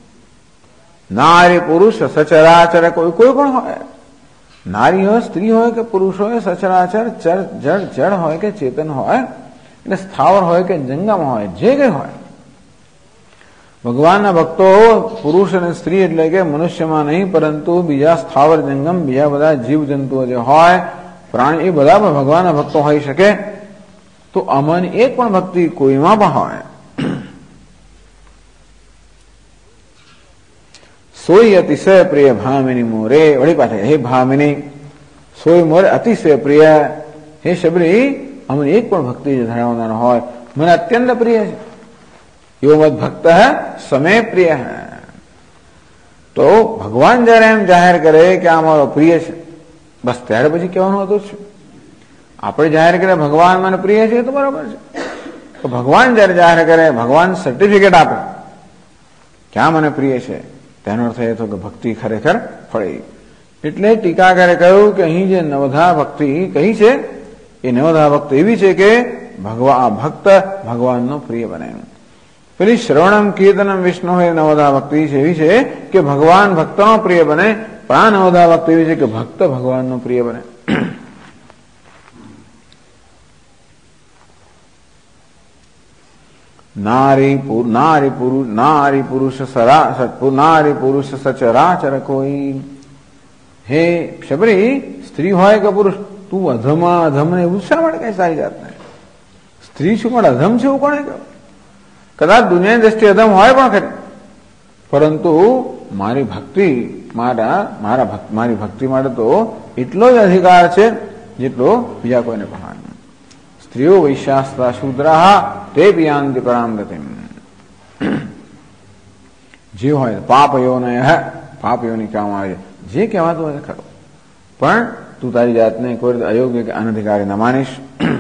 નારી પુરુષ સચરાચર કોઈ પણ હોય, નારી હોય, સ્ત્રી હોય કે પુરુષ હોય, સચરાચર જડ હોય કે ચેતન હોય, એટલે સ્થાવર હોય કે જંગમ હોય, જે કઈ હોય. ભગવાનના ભક્તો પુરુષ અને સ્ત્રી એટલે કે મનુષ્યમાં નહીં પરંતુ બીજા સ્થાવર જંગમ, બીજા બધા જીવ જંતુઓ જે હોય, પ્રાણી, એ બધા પણ ભગવાનના ભક્તો હોઈ શકે. તો આમાંની એક પણ ભક્તિ કોઈમાં પણ હોય સોઈ અતિશય પ્રિય ભામિની મોરે. વળી પાછા, હે ભામિની, સોય મોરે અતિશય પ્રિય. હે શબરી, અમને એક પણ ભક્તિ ધરાવનાર હોય મને અત્યંત પ્રિય છે. એવો મત ભક્ત સમે પ્રિય. તો ભગવાન જયારે એમ જાહેર કરે કે આ મારો પ્રિય છે, બસ ત્યારે પછી કહેવાનું હતું છે. આપણે જાહેર કરે ભગવાન મને પ્રિય છે તો બરાબર છે. તો ભગવાન જયારે જાહેર કરે, ભગવાન સર્ટિફિકેટ આપે કે આ મને પ્રિય છે, તેનો અર્થ એ હતો કે ભક્તિ ખરેખર ફળી. એટલે ટીકાકારે કહ્યું કે અહીં જે નવધા ભક્તિ કહી છે એ નવધા ભક્તિ એવી છે કે ભક્ત ભગવાનનો પ્રિય બને. પેલી શ્રવણમ કીર્તનમ વિષ્ણુ એ નવધા ભક્તિ છે એવી છે કે ભગવાન ભક્તનો પ્રિય બને. પણ આ નવધા ભક્તિ એવી છે કે ભક્ત ભગવાનનો પ્રિય બને. નારી પુરુષ સચરાચર કોઈ. હે શબરી, સ્ત્રી હોય કે પુરુષ, તું અધમ ને એવું શા માટે કઈ સારી જાતને? સ્ત્રી છું પણ અધમ છે એવું કોણે કહ્યું? કદાચ દુનિયાની દ્રષ્ટિએ અધમ હોય પણ ખરી, પરંતુ મારી ભક્તિ મારી ભક્તિ માટે તો એટલો જ અધિકાર છે જેટલો બીજા કોઈને પણ. સ્ત્રીઓ વૈશ્યાસ્તા શૂદ્રાહ તે પિયાંતિ પરામ ગતિમ. જે હોય પાપયોની કામ આવે જે કહેવાતું હોય ખરું, પણ તું તારી જાતને કોઈ રીતે અયોગ્ય કે અનધિકારી ન માનીશ.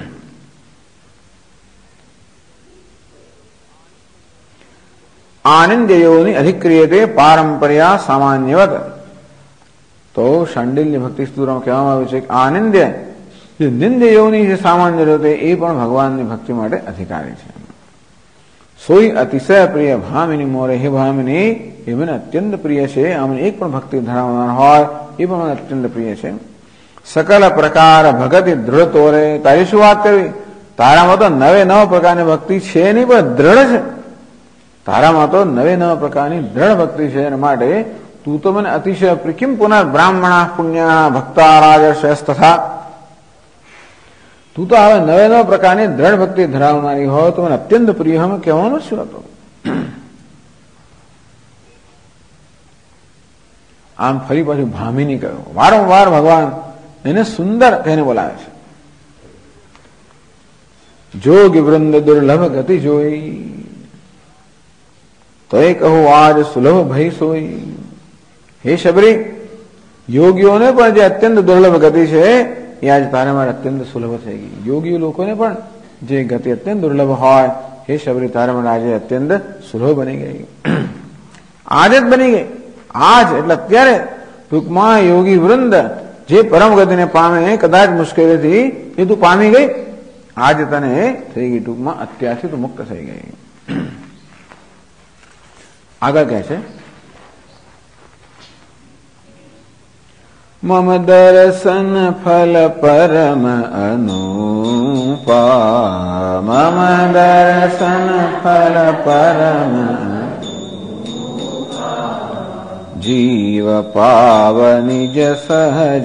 આનંદયોની અધિક્રિયતે પારંપર્યા સામાન્યવત. તો શાંડિલ્ય ભક્તિ સ્તુરમાં કહેવામાં આવ્યું છે કે આનંદ્ય જે નિંદ્યોની જે સામાન્ય રીતે એ પણ ભગવાનની ભક્તિ માટે અધિકારી છે. સોઈ અતિશય પ્રિય ભામિની મોરે. હે ભામિની, એ મને અત્યંત પ્રિય છે. અમને એક પણ ભક્તિ ધરાવનાર હોય એ પણ મને અત્યંત પ્રિય છે. સકલ પ્રકાર ભગતિ દૃઢ તોરે. તારી શું વાત કરવી? તારામાં તો નવે નવ પ્રકારની ભક્તિ છે નહીં, પણ દ્રઢ છે. તારામાં તો નવે નવ પ્રકારની દ્રઢ ભક્તિ છે. એના માટે તું તો મને અતિશય પ્રિય. કિમ પુનઃ બ્રાહ્મણા પુણ્ય ભક્તા રાજર્ષય તથા. તું તો હવે નવે નવ પ્રકારની દ્રઢ ભક્તિ ધરાવનારી હોય તો મને અત્યંત પ્રિય અમે કહેવાનું શું હતું? આમ ફરી પાછું ભામિની કહ્યું. વારંવાર ભગવાન એને સુંદર કહીને બોલાવે છે. જોગી વૃંદ દુર્લભ ગતિ જોઈ, તો એ કહું આજ સુલભ ભય સોઈ. હે શબરી, યોગીઓને પણ જે અત્યંત દુર્લભ ગતિ છે એ આજ તારે મારે અત્યંત સુલભ થઈ ગઈ. યોગી લોકોને પણ જે ગતિ અત્યંત દુર્લભ હોય, હે શબરી, તારે મને આજે અત્યંત સુલભ બની ગઈ. આજ જ બની ગઈ. આજ એટલે અત્યારે ટૂંકમાં યોગી વૃંદ જે પરમ ગતિને પામે કદાચ મુશ્કેલીથી એ તું પામી ગઈ. આજે તને થઈ ગઈ, ટૂંકમાં અત્યારથી તું મુક્ત થઈ ગઈ. આગળ કહે છે, મમ દર્શન ફલ પરમ અનુપા. મમ દર્શન ફલ પરમ જીવ પાવ નિજ સહજ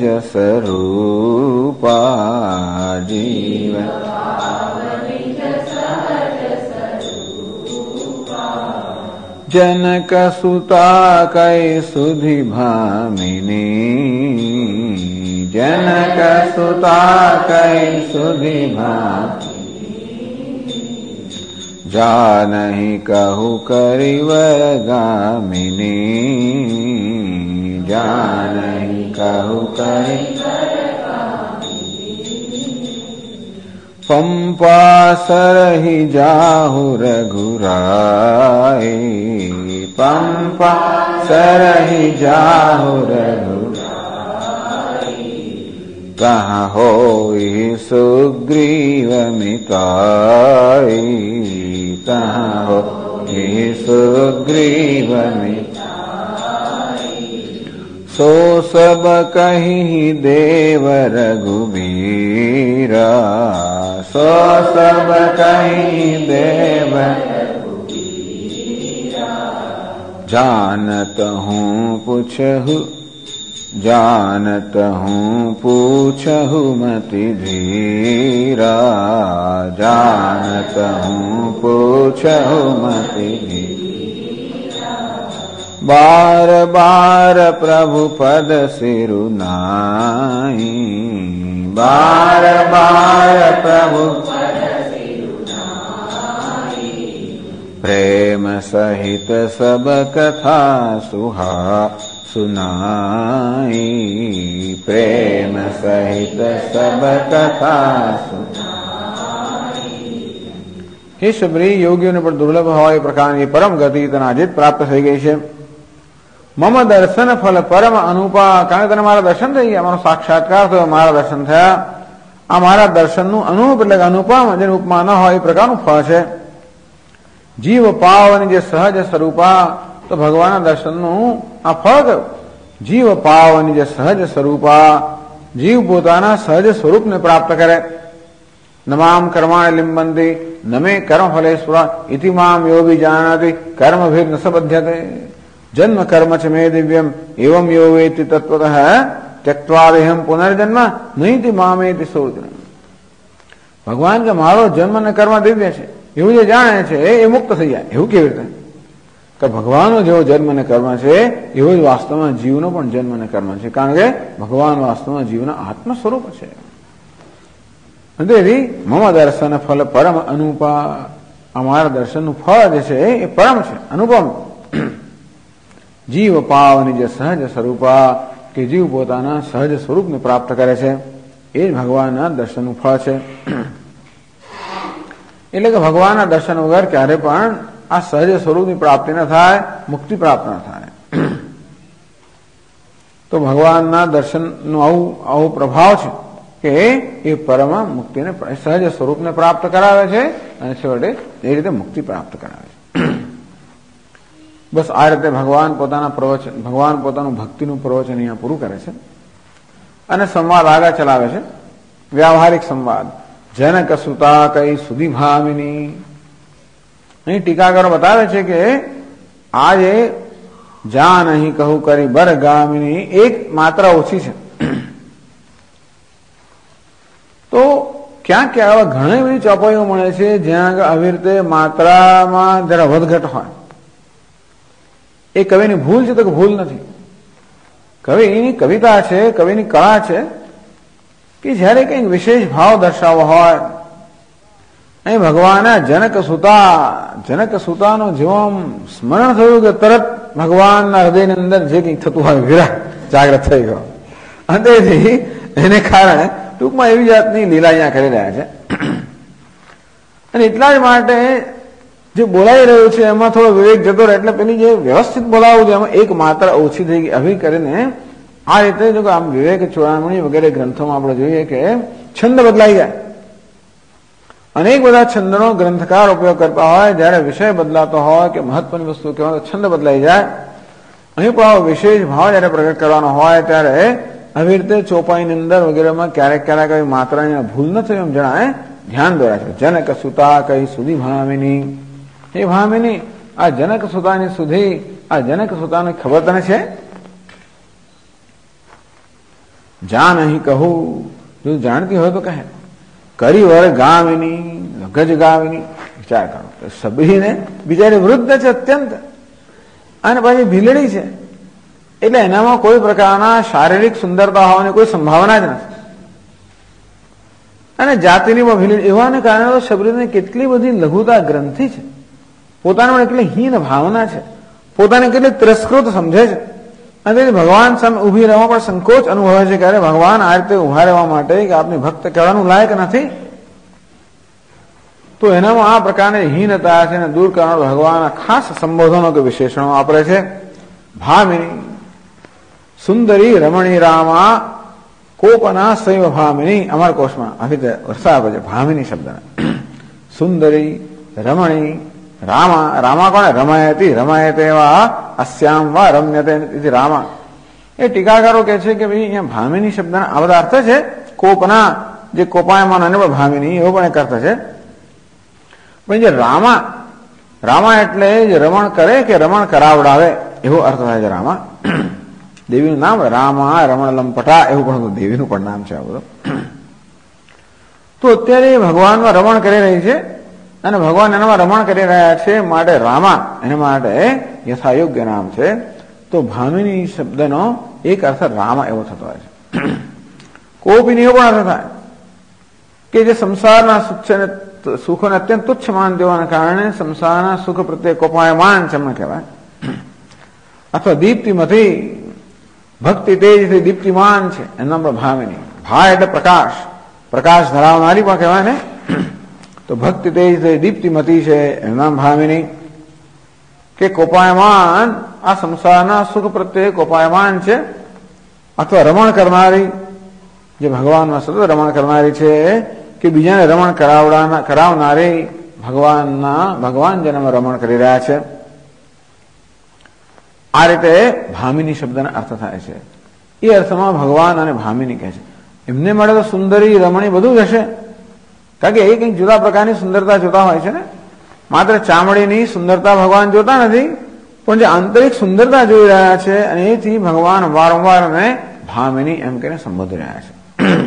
સ્વરૂપા. જીવ જનક સુતા કૈ સુધિ ભામિની. જનક સુતા કૈ સુધિ ભામિની. જાનહી કહું કરિવર ગામિની. જાનહી કહું પંપા સરહી જાહુ રઘુરાય. પંપા સરહી જાહુ રઘુરાય. કહા હોય સુગ્રીવ મિતાય. કહા હોય સુગ્રીવ મિતાય. સો સબ કહી દેવ રઘુબીરા. સો સબ કહી દેવ जानत हूँ पूछहु. जानत हूँ पूछहु मति धीरा. जानत हूँ पूछहु मति धीरा. बार बार प्रभु पद सिरुनाई, बार बार प्रभु पद सिरुनाई, प्रेम सहित सब कथा सुहा सुनाई, प्रेम सहित सब कथा सुनाई। हे शबरी, યોગીઓને પણ દુર્લભ હોય એ પ્રકારની પરમ ગતિ તને આજે જ પ્રાપ્ત થઈ ગઈ છે. મમ દર્શન ફલ પરમ અનુપા, કારણ કે તને મારા દર્શન થઈ ગયા, મારો સાક્ષાત્કાર થયો, મારા દર્શન થયા. આ મારા દર્શનનું અનુપ એટલે કે અનુપમ, જેનું ઉપમા ન હોય એ પ્રકારનું ફળ છે. જીવ પાવની જે સહજ સ્વરૂપા, તો ભગવાનના દર્શનનું આ ફળ કયું? જીવ પાવની જે સહજ સ્વરૂપા, જીવ પોતાના સહજ સ્વરૂપને પ્રાપ્ત કરે. નમામ કર્માણ લિંબંતી નમે કર્મ ફલેશ્વરા ઇતિ મામ યોગી જાનાતિ કર્મ ભેદ ન સબધ્યતે જન્મ કર્મ ચ મે દિવ્યમ એવમ યો વેતિ તત્વતઃ ત્યક્ત્વા દેહમ પુનર્જન્મ નહિતિ મામેતિ સોર્જન. ભગવાન કે મારો જન્મ અને કર્મ દિવ્ય છે એવું જે જાણે છે એ મુક્ત થઈ જાય. એવું કેવી રીતે? કે ભગવાનનો જેવો જન્મ અને કર્મ છે એવો જ વાસ્તવમાં જીવનો પણ જન્મ અને કર્મ છે, કારણ કે ભગવાન વાસ્તવમાં જીવના આત્મ સ્વરૂપ છે. તેથી મમ દર્શન ફલ પરમ અનુપા, અમારા દર્શનનું ફળ જે છે એ પરમ છે, અનુપમ. જીવ પાવની જે સહજ સ્વરૂપા, કે જીવ પોતાના સહજ સ્વરૂપને પ્રાપ્ત કરે છે, એ જ ભગવાનના દર્શનનું ફળ છે. એટલે કે ભગવાનના દર્શન વગર ક્યારે પણ આ સહજ સ્વરૂપની પ્રાપ્તિ ન થાય, મુક્તિ પ્રાપ્ત ન થાય. તો ભગવાનના દર્શનનો આવો પ્રભાવ છે કે એ પરમ મુક્તિને સહજ સ્વરૂપને પ્રાપ્ત કરાવે છે અને છેવટે એ રીતે મુક્તિ પ્રાપ્ત કરાવે છે. બસ આ રીતે ભગવાન પોતાનું ભક્તિનું પ્રવચન અહીંયા પૂરું કરે છે અને સંવાદ આગળ ચલાવે છે. વ્યાવહારિક સંવાદ. જનક સુતા કઈ સુધી ભામિની. અહીં ટીકાકારો બતાવે છે કે આજે જાન અહીં કહું કરી બર ગામિની એક માત્રા ઓછી છે. તો ક્યાંક ક્યાં આવા ઘણી બધી ચોપાઈઓ મળે છે જ્યાં આવી રીતે માત્રામાં જરા વધઘટ હોય. એ કવિની ભૂલ છે તો કે ભૂલ નથી. કવિની કવિતા છે, કવિની કળા છે કે જયારે કંઈક વિશેષ ભાવ દર્શાવવો હોય. અહીં ભગવાન જનક સુતાનો જેવો સ્મરણ થયું કે તરત ભગવાનના હૃદયની અંદર જે કંઈક થતું હોય વિરાટ જાગ્રત થઈ ગયો. અને તેથી એને કારણે ટૂંકમાં એવી જાતની લીલા અહીંયા કરી રહ્યા છે. અને એટલા જ માટે જે બોલાઈ રહ્યું છે એમાં થોડો વિવેક જતો રહે, એટલે પેલી જે વ્યવસ્થિત બોલાવવું છે એમાં એક માત્રા ઓછી થઈ ગઈ. આવી કરીને આ રીતે જો આમ વિવેક ચોરામણી વગેરે ગ્રંથોમાં આપણે જોઈએ કે છંદ બદલાઈ જાય. અનેક બધા છંદનો ગ્રંથકાર ઉપયોગ કરતા હોય, જયારે વિષય બદલાતો હોય કે મહત્વની વસ્તુ કહેવાય તો છંદ બદલાઈ જાય. અહીં પણ વિશેષ ભાવ જયારે પ્રગટ કરવાનો હોય ત્યારે આવી રીતે ચોપાઈની અંદર વગેરેમાં ક્યારેક ક્યારેક આવી માત્રાની ભૂલ ન થઈ એમ જણાય ધ્યાન દોરાય છે. જનક સુતા કઈ સુધી ભામિની. એ ભામિની, આ જનક સુતાની સુધી, આ જનક સુતાની ખબર તને છે? જાન અહીં કહું, જો જાણતી હોય તો કહે. કરી વર ગામિની, ગજ ગામિની. વિચાર કરો, સબરીને બિચારી વૃદ્ધ છે અત્યંત, અને પાછી ભીલડી છે, એટલે એનામાં કોઈ પ્રકારના શારીરિક સુંદરતા હોવાની કોઈ સંભાવના જ નથી. અને જાતિની ભીલડી એવાને કારણે તો શબરીને કેટલી બધી લઘુતા ગ્રંથિ છે, પોતાના એટલી હીન ભાવના છે, પોતાને કેટલી તિરસ્કૃત સમજે છે. અને તેથી ભગવાન સામે ઉભી રહેવા પણ સંકોચ અનુભવે છે. ક્યારે ભગવાન આ રીતે ઉભા રહેવા માટે કે આપની ભક્ત કહેવાનું લાયક નથી, તો એનામાં આ પ્રકારની હીનતા છે એને દૂર કરવાનો ભગવાન ખાસ સંબોધનો કે વિશેષણો વાપરે છે. ભામિની, સુંદરી રમણી રામા કોપના સૈવ ભામિની. અમાર કોષમાં આવી રીતે વરસાદ આપે છે ભામિની શબ્દને. સુંદરી, રમણી, રામા. રામા કોને? રમાયતી. રમાયતે વા અસ્યામ વા રમ્યતે ઇતિ રામા. એ ટીકાકારો કહે છે કે ભાઈ અહીંયા ભામિની શબ્દના આ બધા અર્થ છે. કોપના, જે કોપાયમાન અને ભામિની, એવો પણ એક અર્થ છે. પણ જે રામા, રામા એટલે જે રમણ કરે કે રમણ કરાવડાવે એવો અર્થ થાય છે રામા. દેવીનું નામ રામા, રમણ લંપટા એવું પણ દેવીનું પણ નામ છે આ બધું. તો અત્યારે ભગવાનમાં રમણ કરી રહી છે અને ભગવાન એનામાં રમણ કરી રહ્યા છે, માટે રામા એના માટે યથાયોગ્ય નામ છે. તો ભામિની શબ્દનો એક અર્થ રામ એવો થતો હોય છે. કોપીને એવો પણ અર્થ થાય કે જે સંસારના સુખોને અત્યંત તુચ્છ માનતી હોવાના કારણે સંસારના સુખ પ્રત્યે કોપાયમાન છે એમને કહેવાય. અથવા દીપ્તિમતી ભક્તિ તેજથી દીપ્તિમાન છે એના પર ભામિની. ભા એટલે પ્રકાશ, પ્રકાશ ધરાવનારી પણ કહેવાય ને. તો ભક્તિ તેજથી દીપ્તિમતી છે એના ભામિની. કે કોપાયમાન, આ સંસારના સુખ પ્રત્યે કોપાયમાન છે અથવા રમણ કરનારી, જે ભગવાનમાં સતત રમણ કરનારી છે કે બીજાને રમણ કરાવનારી ભગવાન જેનામાં રમણ કરી રહ્યા છે. આ રીતે ભામિની શબ્દનો અર્થ થાય છે. એ અર્થમાં ભગવાન અને ભામિની કહે છે. એમને મળે તો સુંદરી રમણી બધું જ હશે, કારણ કે એ કંઈક જુદા પ્રકારની સુંદરતા જોતા હોય છે ને. માત્ર ચામડીની સુંદરતા ભગવાન જોતા નથી, પણ જે આંતરિક સુંદરતા જોઈ રહ્યા છે અને એથી ભગવાન વારંવાર અને ભામિની એમ કહીને સંબોધી રહ્યા છે.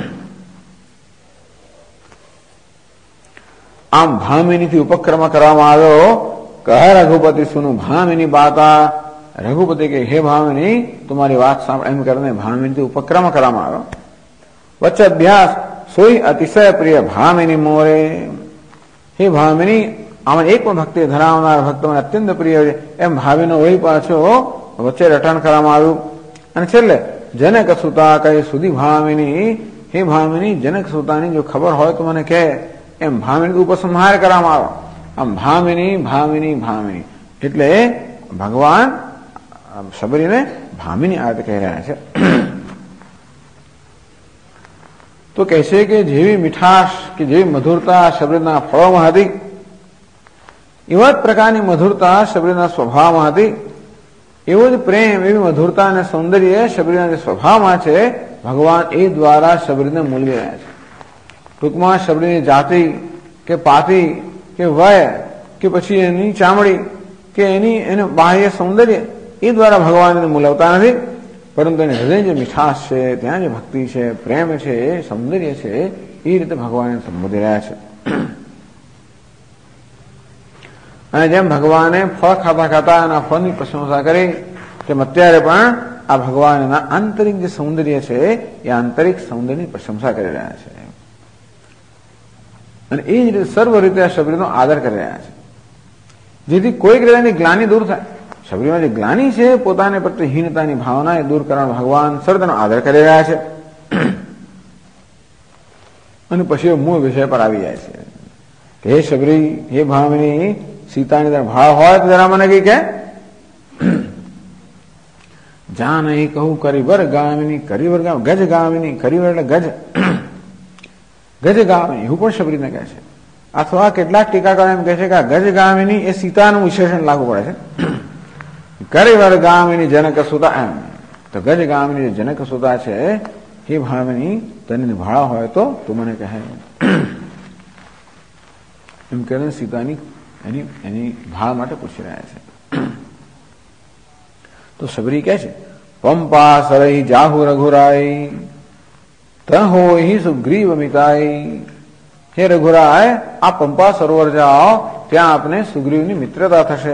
આમ ભામિનીથી ઉપક્રમ કરવામાં આવ્યો. કહ રઘુપતિ સુનું ભામિની બાતા. રઘુપતિ કે હે ભામિની તમારી વાત સાંભળ એમ કરીને ભામિનીથી ઉપક્રમ કરવામાં આવ્યો. વચ્ચે અભ્યાસ સોઈ અતિશય પ્રિય ભામિની મોરે. હે ભામિની, આમાં એક પણ ભક્તિ ધરાવનાર ભક્તો મને અત્યંત પ્રિય છે એમ ભાવિનો વળી પાછો વચ્ચે રટણ કરવામાં આવ્યું. અને છેલ્લે જનક સુતા કઈ સુધી ભામિની, હે ભામિની જનક સુતાની જો ખબર હોય તો મને કહે એમ ભામિની ઉપસંહાર કરવામાં આવ્યો. આમ ભામિની ભામિની ભામિની એટલે ભગવાન શબરીને ભામિની આ રીતે કહી રહ્યા છે. તો કહે છે કે જેવી મીઠાશ કે જેવી મધુરતા શબરીના ફળોમાં હતી, એવા જ પ્રકારની મધુરતા શબરીના સ્વભાવમાં હતી. એવો જ પ્રેમ, એવી મધુરતા અને સૌંદર્ય શબરીના જે સ્વભાવમાં છે, ભગવાન એ દ્વારા શબરીને મૂલવી રહ્યા છે. ટૂંકમાં શબરીની જાતિ કે પાતિ કે વય કે પછી એની ચામડી કે એનું બાહ્ય સૌંદર્ય એ દ્વારા ભગવાન એને મૂલવતા નથી, પરંતુ એની હૃદય જે મીઠાશ છે, ત્યાં જે ભક્તિ છે, પ્રેમ છે, સૌંદર્ય છે, એ રીતે ભગવાન સંબોધી રહ્યા છે. અને જેમ ભગવાને ફળ ખાતા ખાતા એના ફળની પ્રશંસા કરી, તેમ અત્યારે પણ આ ભગવાનના આંતરિક જે સૌંદર્ય છે એ આંતરિક સૌંદર્યની પ્રશંસા કરી રહ્યા છે. અને એ જ રીતે સર્વ રીતે આ શબરીનો આદર કરી રહ્યા છે, જેથી કોઈક રીતે ગ્લાની દૂર થાય. શબરીમાં જે ગ્લાની છે, પોતાને પ્રત્યે હીનતાની ભાવના એ દૂર કરવાનો ભગવાન સર્વનો આદર કરી રહ્યા છે. અને પછી મૂળ વિષય પર આવી જાય છે કે હે શબરી, હે ભામિની, સીતાની તરફ ભાવ હોય તો જરા મને કઈ કે જા નહીં કહું કરીવર ગામિની. કરીવર ગામ ગજ ગામિની. કરીવર એટલે ગજ, ગજ ગામિની એવું પણ શબરીને કહે છે. અથવા કેટલાક ટીકાકારો એમ કહે છે કે આ ગજ ગામિની એ સીતાનું વિશેષણ લાગુ પડે છે. કરીવર ગામિની જનક સુતા એમ. તો ગજ ગામિની જે જનક સુતા છે, હે ભામિની તને ભાળા હોય તો તું મને કહે એમ કરીને સીતાની એની ભાળ માટે પૂછી રહ્યા છે. તો શબરી કહે છે પંપા સરઈ જાહુ રઘુરાઈ તહો હિ સુગ્રીવ મિતાઈ. હે રઘુરાય, આ પંપા સરોવર જાઓ, ત્યાં આપને સુગ્રીવની મિત્રતા થશે.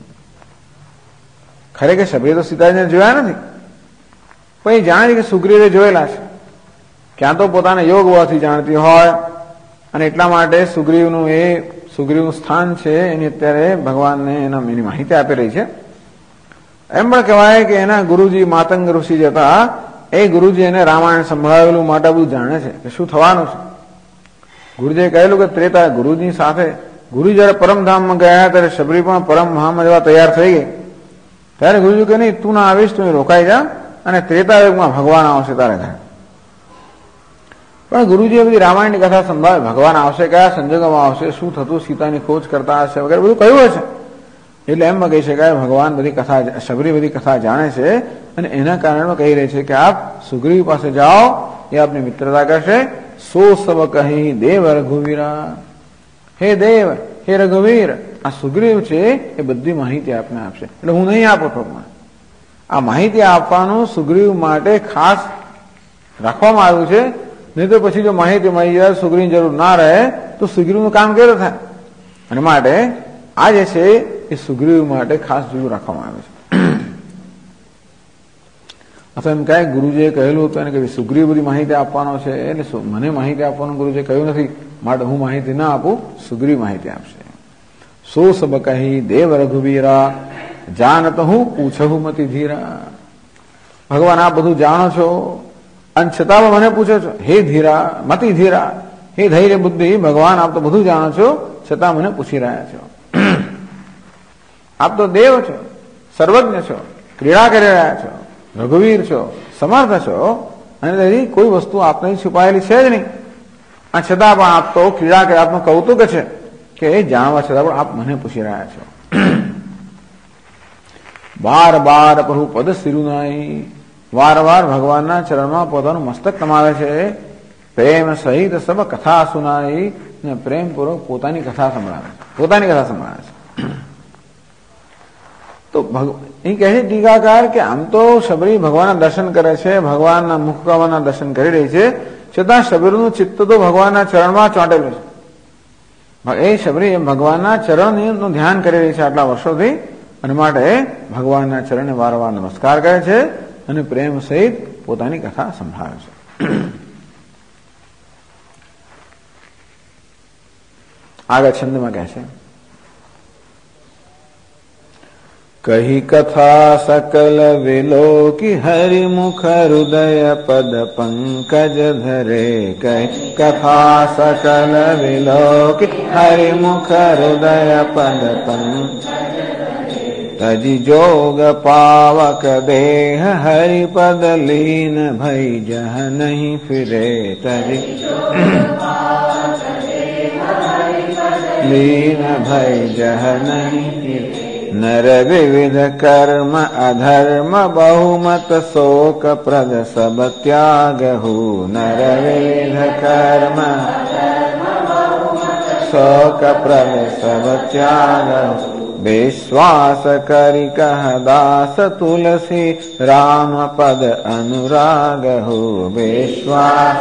ખરેખર શબરી તો સીતાજીને જોયા નથી, પણ એ જાણે કે સુગ્રીવે જોયેલા છે. ક્યાં તો પોતાના યોગ હોવાથી જાણતી હોય, અને એટલા માટે સુગ્રીવનું સ્થાન છે એની અત્યારે ભગવાનને એની માહિતી આપી રહી છે. એમ પણ કહેવાય કે એના ગુરુજી માતંગ ઋષિ જતા, એ ગુરુજી એને રામાયણ સંભળાવેલું માટે બધું જાણે છે કે શું થવાનું છે. ગુરુજીએ કહેલું કે ત્રેતા ગુરુજી સાથે, ગુરુ જયારે પરમધામમાં ગયા ત્યારે શબરી પણ પરમધામમાં જવા તૈયાર થઈ ગઈ. ત્યારે ગુરુજી કે નહીં, તું ના આવીશ, તું રોકાઈ જા, અને ત્રેતા યુગમાં ભગવાન આવશે તારે ઘરે. પણ ગુરુજીએ બધી રામાયણની કથા સંભાળે, ભગવાન આવશે, કયા સંજોગોમાં આવશે, શું થતું, સીતાની ખોજ કરતા હશે વગેરે બધું કહ્યું હશે. એટલે એમ કહી શકાય ભગવાન બધી કથા, શબરી બધી કથા જાણે છે, અને એના કારણે કહી રહી છે કે આપ સુગ્રીવ પાસે જાઓ, એ આપની મિત્રતા કરશે. સો સબ કહી દેવ રઘુવીરા. હે દેવ, હે રઘુવીર, આ સુગ્રીવ છે એ બધી માહિતી આપને આપશે. એટલે હું નહીં આપું તો આ માહિતી આપવાનું સુગ્રીવ માટે ખાસ રાખવામાં આવ્યું છે. નહીં તો પછી જો માહિતી મળી જાય, સુગ્રીવની જરૂર ના રહે તો સુગ્રીવનું કામ કેવું થાય. અને માટે આ જે છે એ સુગ્રીવ માટે ખાસ જુદું રાખવામાં આવે છે. અથવા એમ કહે ગુરુજીએ કહેલું હતું એને કે સુગ્રીવ બધી માહિતી આપવાનો છે, એટલે મને માહિતી આપવાનું ગુરુજીએ કહ્યું નથી, માટે હું માહિતી ના આપું, સુગ્રીવ માહિતી આપશે. સો સબ કહી દેવ રઘુવીરા, જાનત હું પૂછું મતિ ધીરા. ભગવાન આપ બધું જાણો છો અને છતાં મને પૂછો છો, હે ધીરા મતિ ધીરા, હે ધૈર્ય બુદ્ધિ, ભગવાન આપ તો બધું જાણો છો છતાં મને પૂછી રહ્યા છો. આપ તો દેવ છો, સર્વજ્ઞ છો, ક્રીડા કરી રહ્યા છો, રઘુવીર છો, સમર્થ છો, અને તેથી કોઈ વસ્તુ આપને છુપાયેલી છે જ નહીં. આ છતાં પણ આપ તો ક્રીડા કરી, આપનું કૌતુક છે કે એ જાણવા છતાં પણ આપ મને પૂછી રહ્યા છો. બાર બાર પ્રભુ પદ સિરુનાઈ, વારવાર ભગવાનના ચરણમાં પોતાનું મસ્તક નમાવે છે. પ્રેમ સહિત સબ કથા સુનાઈ, ને પ્રેમપૂર્વક પોતાની કથા સંભળાવે છે, પોતાની કથા સંભળાવે છે. તો એ કહે છે ટીકાકાર કે આમ તો શબરી ભગવાનના દર્શન કરે છે, ભગવાનના મુખકમળના દર્શન કરી રહી છે, છતાં શબરીનું ચિત્ત તો ભગવાનના ચરણમાં ચોંટેલું છે. એ શબરી ભગવાનના ચરણનું ધ્યાન કરી રહી છે આટલા વર્ષોથી, અને માટે ભગવાનના ચરણને વારંવાર નમસ્કાર કરે છે અને પ્રેમ સહિત પોતાની કથા સંભળાવે છે. આગળ છંદમાં કહે છે, કહી કથા સકલ વિલોકી હરિમુખ હૃદય પદ પંકજ ધરે. કહી કથા સકલ વિલોકી હરિમુખ હૃદય પદ પંકજ તજી જોગ પાવક દેહ હરિપદ લીન ભઈ જહ નહીં ફિરે. તજી લીન ભઈ જહ નહીં ફિરે. નર વિવિધ કર્મ અધર્મ બહુમત શોક પ્રદ સબ ત્યાગહુ. નર વિવિધ કર્મ શોક પ્રદ સબ ત્યાગહુ. વિશ્વાસ કરી કહ દાસ તુલસી રામ પદ અનુરાગહુ. વિશ્વાસ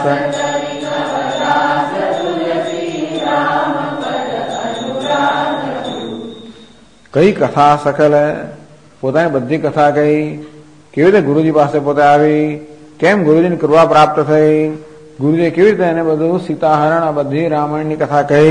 કઈ કથા સકલ, પોતાની બધી કથા કહી, કેવી રીતે ગુરુજી પાસે પોતે આવી, કેમ ગુરુજીની કૃપા પ્રાપ્ત થઈ, ગુરુજી કેવી રીતે એને બધું સીતાહરણ આ બધી રામાયણની કથા કહી,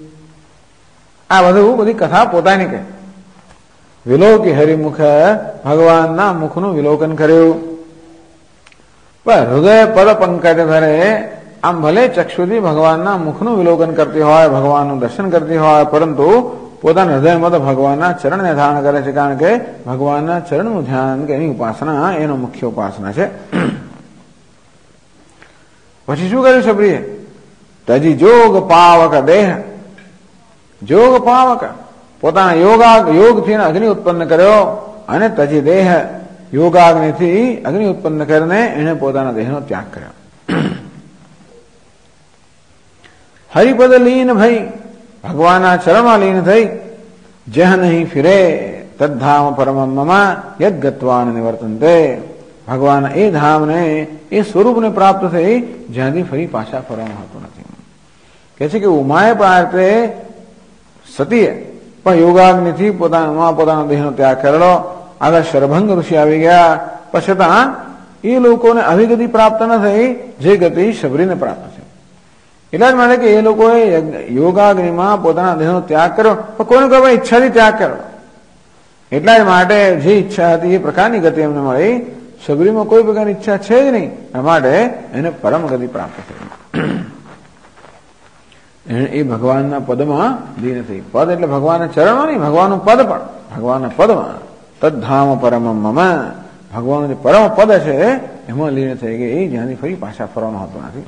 આ બધું બધી કથા પોતાની કહી. વિલોકી હરિમુખ, ભગવાનના મુખનું વિલોકન કર્યું. પણ હૃદય પદ પંકજ ધરે, આમ ભલે ચક્ષુથી ભગવાનના મુખનું વિલોકન કરતી હોય, ભગવાનનું દર્શન કરતી હોય, પરંતુ પોતાના હૃદયમાં તો ભગવાનના ચરણને ધારણ કરે છે, કારણ કે ભગવાનના ચરણનું ધ્યાન કે એની ઉપાસના એનો મુખ્ય ઉપાસના છે. પછી શું કર્યું શબરીએ? તજી જોગ પાવક દેહ, જોગ પાવક, પોતાના યોગથી અગ્નિ ઉત્પન્ન કર્યો, અને તજી દેહ, યોગાગ્નિથી અગ્નિ ઉત્પન્ન કરીને એને પોતાના દેહનો ત્યાગ કર્યો. હરિપદ લીન ભઈ, ભગવાનના ચરણમાં લીન થઈ. જહ નહીં ફિરે તદ્ધામ પરમ મમ યદ ગત્વાન નિવર્તન્તે. ભગવાન એ ધામને, એ સ્વરૂપને પ્રાપ્ત થઈ જ્યાંથી ફરી પાછા ફરવાનું હોતું નથી. કહે છે કે ઉમાએ પ્રાર્થે સતીએ પણ યોગાગ્નિથી પોતાના દેહનો ત્યાગ કરેલો. આગળ શરભંગ ઋષિ આવી ગયા, પછતાં એ લોકોને આવી ગતિ પ્રાપ્ત ન થઈ જે ગતિ શબરીને પ્રાપ્ત છે. એટલા જ માટે કે એ લોકોએ યોગાગ્નિમાં પોતાના દેહનો ત્યાગ કર્યો, પણ કોઈને કોઈ ઈચ્છાથી ત્યાગ કર્યો. એટલા જ માટે જે ઈચ્છા હતી એ પ્રકારની ગતિ એમને મળી. શબરીમાં કોઈ પ્રકારની ઈચ્છા છે જ નહીં, એ માટે એને પરમ ગતિ પ્રાપ્ત થઈ. એ ભગવાનના પદમાં લીન થઈ. પદ એટલે ભગવાનના ચરણમાં નહીં, ભગવાનનું પદ પણ ભગવાનના પદમાં. તદ્ધામ પરમ મમ, ભગવાનનું જે પરમ પદ છે એમાં લીન થઈ ગઈ, જ્યાંથી ફરી પાછા ફરવાનું હોતું નથી.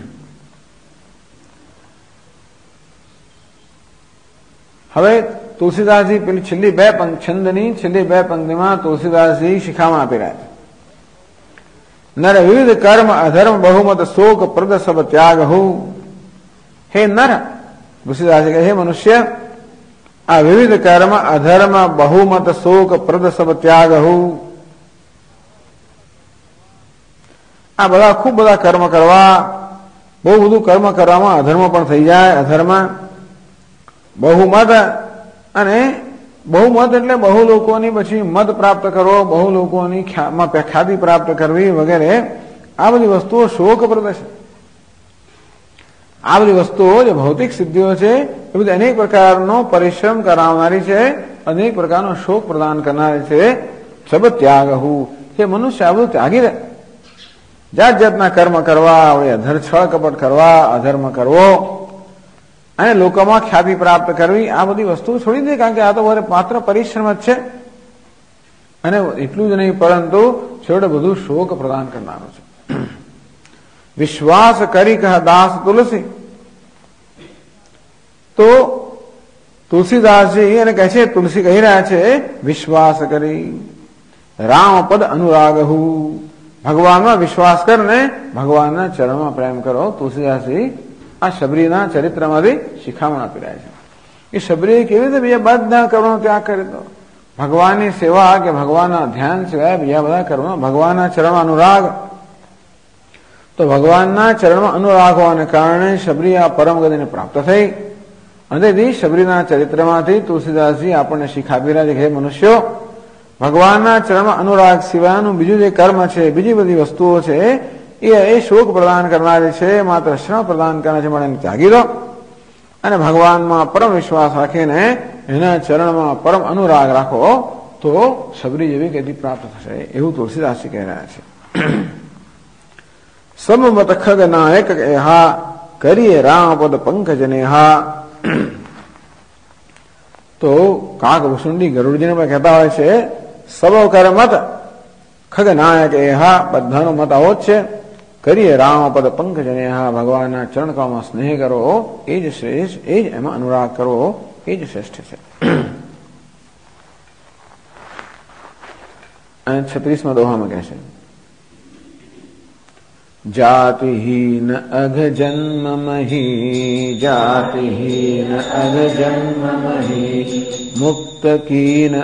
હવે તુલસીદાસજી પેલી છેલ્લી બે છંદની છેલ્લી બે પંક્તિમાં તુલસીદાસજી શિખામણ આપી રહ્યા છે. નર વિવિધ કર્મ અધર્મ બહુમત શોક પ્રદ સબ ત્યાગ હુ. હે નર, તુલસીદાસજી કહે હે મનુષ્ય, આ વિવિધ કર્મ અધર્મ બહુમત શોક પ્રદ સબ ત્યાગ હુ. આ બધા ખૂબ બધા કર્મ કરવા, બહુ બધું કર્મ કરવામાં અધર્મ પણ થઈ જાય, અધર્મ બહુમત અને બહુમત એટલે બહુ લોકોની પછી મત પ્રાપ્ત કરવો, બહુ લોકોની ખ્યાતિ પ્રાપ્ત કરવી વગેરે આ બધી વસ્તુઓ શોકપ્રદ છે. આ બધી વસ્તુઓ જે ભૌતિક સિદ્ધિઓ છે એ બધી અનેક પ્રકારનો પરિશ્રમ કરાવનારી છે, અનેક પ્રકારનો શોક પ્રદાન કરનારી છે. સબ ત્યાગહુ, કે મનુષ્ય આ બધું ત્યાગી રહે, જાત જાતના કર્મ કરવા, છળ કપટ કરવા, અધર્મ કરવો અને લોકોમાં ખ્યાતિ પ્રાપ્ત કરવી, આ બધી વસ્તુ છોડી દે, કારણ કે આ તો માત્ર પરિશ્રમ જ છે. અને એટલું જ નહીં પરંતુ છેવટે બધું શોક પ્રદાન કરનારું છે. વિશ્વાસ કરી કહ દાસ તુલસી, તો તુલસીદાસજી એને કહે છે, તુલસી કહી રહ્યા છે વિશ્વાસ કરી રામ પદ અનુરાગહુ, ભગવાનમાં વિશ્વાસ કરને ભગવાનના ચરણમાં પ્રેમ કરો. તુલસીદાસજી આ શબરીના ચરિત્રમાંથી શિખામણ આપી રહ્યા છે કે શબરીએ કેવી રીતે બીજા બધા કર્મનો ત્યાગ કર્યો, ભગવાનની સેવા કે ભગવાનના ધ્યાન સિવાય બીજા બધા કર્મો, ભગવાનના ચરણમાં અનુરાગ. તો ભગવાનના ચરણમાં અનુરાગ હોવાને કારણે શબરી આ પરમ ગતિને પ્રાપ્ત થઈ. અને તેથી શબરીના ચરિત્રમાંથી તુલસીદાસજી આપણને શીખ આપી રહ્યા છે કે હે મનુષ્યો, ભગવાનના ચરણમાં અનુરાગ સિવાયનું બીજું જે કર્મ છે, બીજી બધી વસ્તુઓ છે એ શોક પ્રદાન કરનારી છે, માત્ર શ્રમ પ્રદાન કરનાર છે, મને ત્યાગી દો અને ભગવાનમાં પરમ વિશ્વાસ રાખીને એના ચરણમાં પરમ અનુરાગ રાખો, તો શબરી જેવી ગતિ પ્રાપ્ત થશે, એવું તુલસીદાસજી કહી રહ્યા છે. સમમત ખગ નાયક એહા, કરીએ રામ પદ પંકજને હા. તો કાક ભૂષુંડી ગરુડજીને પણ કહેતા હોય છે, સબ કર મત ખગ નાયક એહા, બધાનો મત આવો જ છે. કરીએ રામ પદ પંકજને હા, ભગવાનના ચરણકળમાં સ્નેહ કરો એ જ શ્રેષ્ઠ, એ જ એમાં અનુરાગ કરો એ જ શ્રેષ્ઠ છે. અને 36મા દોહામાં કહે છે, જાતિહીન અઘ જન્મ મહી, જાતિહીન અઘ જન્મ મહી, મુક્ત કીન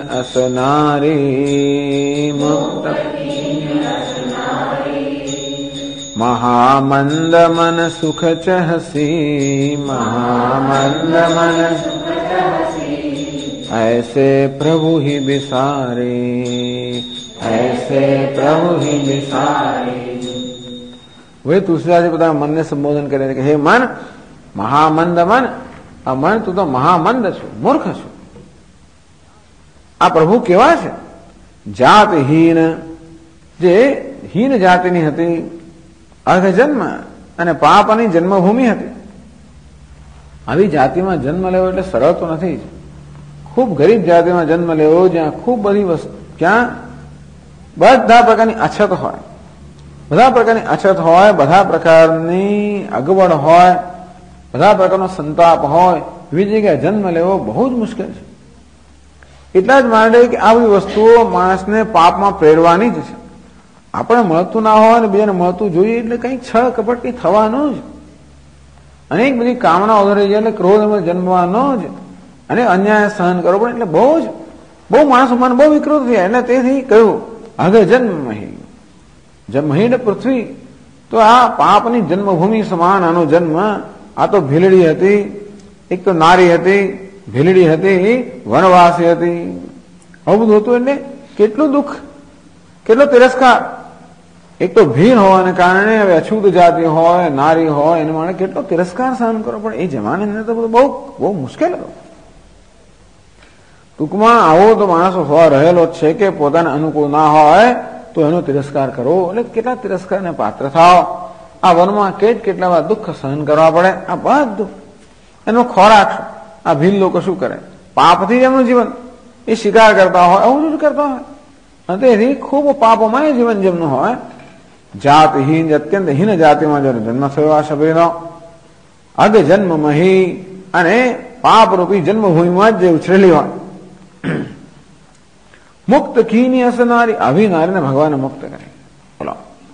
અસનારી, મુક્ત મહામંદ મન સુખ ચહસી, મહામંદ મન ऐसे प्रभु ही बिसारे, ऐसे प्रभु ही बिसारे. वे તુલસીદાસજી પોતાના મનને સંબોધન કરે કે હે મન, મહામંદ મન, આ મન તું તો મહામંદ છું, મૂર્ખ છું. આ પ્રભુ કેવા છે? જાતહીન, જે હીન જાતિની હતી, અર્ધ જન્મ અને પાપની જન્મભૂમિ હતી. આવી જાતિમાં જન્મ લેવો એટલે સરળ તો નથી જ. ખૂબ ગરીબ જાતિમાં જન્મ લેવો, જ્યાં ખૂબ બધી વસ્તુ, જ્યાં બધા પ્રકારની અછત હોય, બધા પ્રકારની અછત હોય, બધા પ્રકારની અગવડ હોય, બધા પ્રકારનો સંતાપ હોય, એવી જગ્યાએ જન્મ લેવો બહુ જ મુશ્કેલ છે. એટલા જ માટે કે આ બધી વસ્તુઓ માણસને પાપમાં પ્રેરવાની જ છે. આપણે મળતું ના હોય ને બીજાને મળતું જોઈએ એટલે કંઈક છળ કપટ કંઈ થવાનું જ, અનેક બધી કામનાઓ રહી જાય એટલે ક્રોધ એમાં જન્મવાનો જ, અને અન્યાય સહન કરવો પડે એટલે બહુ માણસો મન બહુ વિકૃત થયા. એટલે તેથી કહ્યું અઘ જન્મ મહી, મહી પૃથ્વી, તો આ પાપની જન્મભૂમિ સમાન આનો જન્મ. આ તો ભીલડી હતી, એક તો નારી હતી, ભીલડી હતી, વનવાસી હતી, આવું બધું હતું. એટલે કેટલું દુઃખ, કેટલો તિરસ્કાર. એક તો ભીલ હોવાને કારણે હવે અછૂત જાતિ હોય, નારી હોય, એને માટે કેટલો તિરસ્કાર સહન કરવો પડે. એ જમાને તો બહુ મુશ્કેલ હતો. ટૂંકમાં આવો તો માણસો સ્વભાવ રહેલો જ છે કે પોતાને અનુકૂળ ના હોય તો એનો તિરસ્કાર કરવો, એટલે કેટલા તિરસ્કારને પાત્ર થાવ. આ વનમાં કેટલા દુઃખ સહન કરવા પડે. આ બધું એનો ખોરાક. આ ભીલ લોકો શું કરે? પાપથી એમનું જીવન, એ શિકાર કરતા હોય, આવું જ કરતા હોય. અને તેથી ખૂબ પાપોમાં એ જીવન જેમનું હોય. જાતહીન, અત્યંત હીન જાતિમાં જો જન્મ થયો આ શબરીનો, અગ જન્મ મહી, અને પાપરૂપી જન્મભૂમિમાં જ જે ઉછરેલી હોય. મુક્ત કીની અસનારી, આવી નારીને ભગવાને મુક્ત કરી. બોલો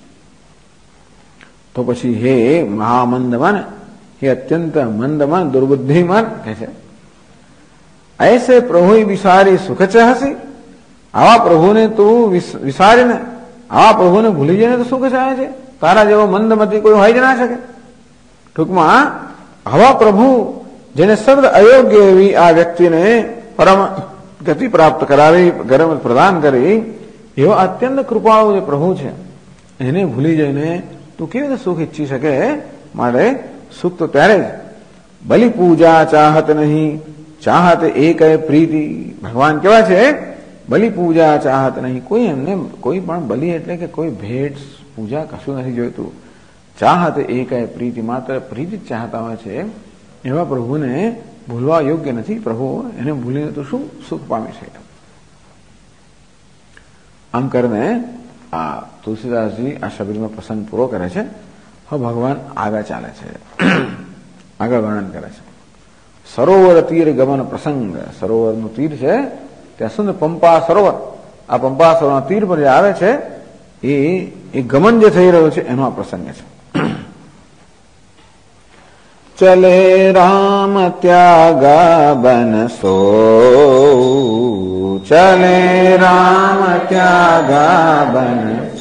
તો પછી હે મહામંદ મન, હે અત્યંત મંદ મન, દુર્બુદ્ધિ મન, કહે છે ऐसे प्रभु विसारी सुख चाहसी, આવા પ્રભુને તું વિસારીને, આવા પ્રભુને ભૂલી જઈને તો સુખ ચાહે છે? તારા જેવો મંદમતી કોઈ હોય જ ના શકે. ટૂંકમાં આવા પ્રભુ જેને શબ્દ અયોગ્ય એવી આ વ્યક્તિને પરમ ગતિ પ્રાપ્ત કરાવી, ગરમ પ્રદાન કરી, એવો અત્યંત કૃપાળુ જે પ્રભુ છે એને ભૂલી જઈને તું કેવી રીતે સુખ ઈચ્છી શકે? માટે સુખ તો ત્યારે જ. બલિ પૂજા ચાહત નહીં, ચાહત એક પ્રીતિ. ભગવાન કેવા છે? બલિ પૂજા ચાહત નહીં. કોઈ એમને કોઈ પણ બલિ એટલે કે કોઈ ભેટ પૂજા કશું નથી જોઈતું. ચાહત એક પ્રીતિ, માત્ર પ્રીતિ જ ચાહતા હોય છે. એવા પ્રભુને ભૂલવા યોગ્ય નથી. પ્રભુ એને ભૂલીને તો શું સુખ પામી છે? આમ કરીને આ તુલસીદાસજી આ શબરીમાં પ્રસંગ પૂરો કરે છે. હવે ભગવાન આગળ ચાલે છે, આગળ વર્ણન કરે છે. સરોવર તીર ગમન પ્રસંગ. સરોવરનું તીર છે ત્યાં સુંદર પંપા સરોવર. આ પંપા સરોવરના તીર પર જે આવે છે એ ગમન જે થઈ રહ્યું છે એનો આ પ્રસંગ છે. ચલે રામ ત્યાગા બન સો, ચલે રામ ત્યાગા બન,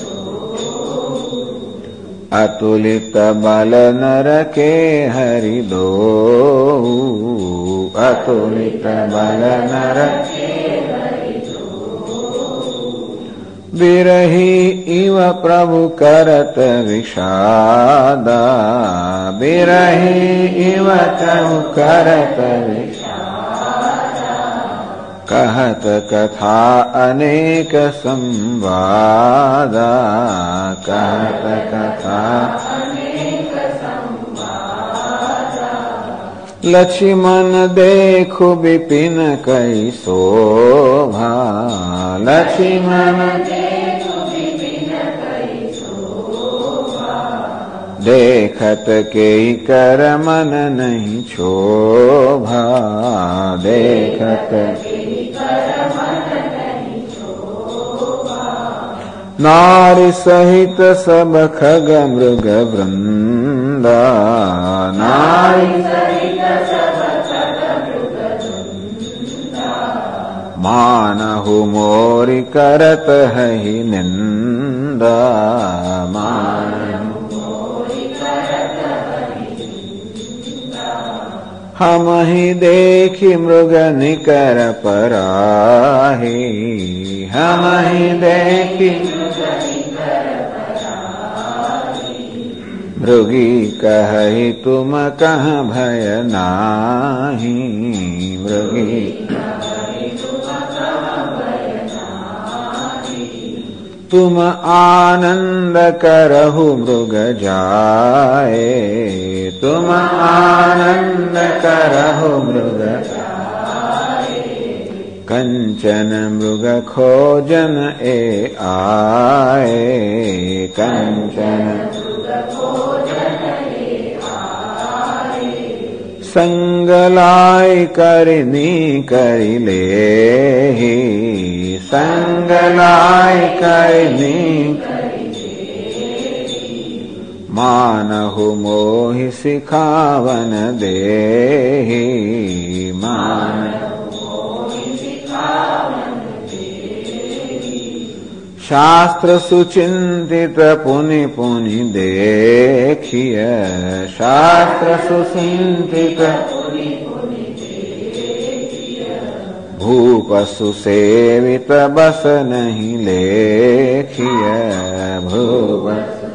અતુલિત બલ નર કે હરિ દો, અતુલિત બલ નર વિરહી ઇવ પ્રભુ કરત વિષાદા, વિરહી ઇવ પ્રભુ કરત વિષાદા, કહત કથા અનેક સંવાદા, કહત કથા અનેક સંવાદા, લક્ષ્મણ દેખુ બિપિન કઈ શોભા, લક્ષ્મણ देखत के कर मन नहीं शोभा, देखत नारी सहित सब खग मृग वृंदा, नारी सहित सब खग मृग वृंदा, मानहु मोरी करत है निंदा, मानहु हम ही देखी मृग निकर पराही, हम ही देखी मृगी कहि तुम कह भय नाही, मृगी तुम आनंद करहु मृग जाए, तुम आनंद करहु मृग जाए, कंचन मृग खोजन ए आए, कंचन मृग खोजन ए आए, संग लाई करनी करि लेहि, संग लाई करनी मानहु मोहि सिखावन देहि, मानहु मोहि सिखावन देहि, शास्त्र सुचिंतित पुनि पुनि देखिय, शास्त्र सुचिंतित पुनि पुनि देखिय, भूप सुसेवित बस नहीं लेखिय, भूप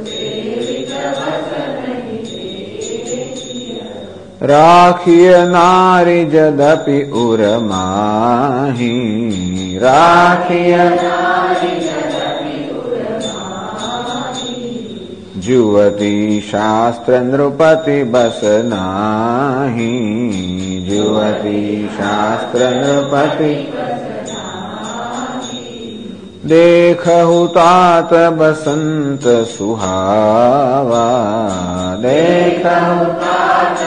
राखिय नारी जदपि उर माही, राखिय नारी जदपि उर माही, जुवती शास्त्र नृपति बस नाही, जुवती शास्त्र नृपति बस नाही, देखहु तात बसंत सुहावा, देखहु तात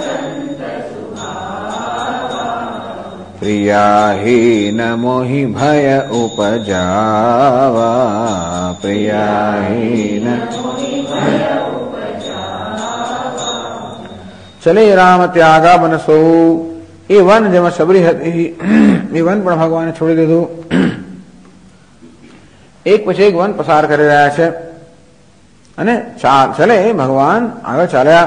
प्रियाहीन मोहि भय उपजावा, प्रियाहीन मोहि भय उपजावा, चले राम त्यागा बन सो. એ વન જેમાં શબરી હતી એ વન પણ ભગવાને છોડી દીધું. એક પછી એક વન પસાર કરી રહ્યા છે અને ચલે ભગવાન આગળ ચાલ્યા.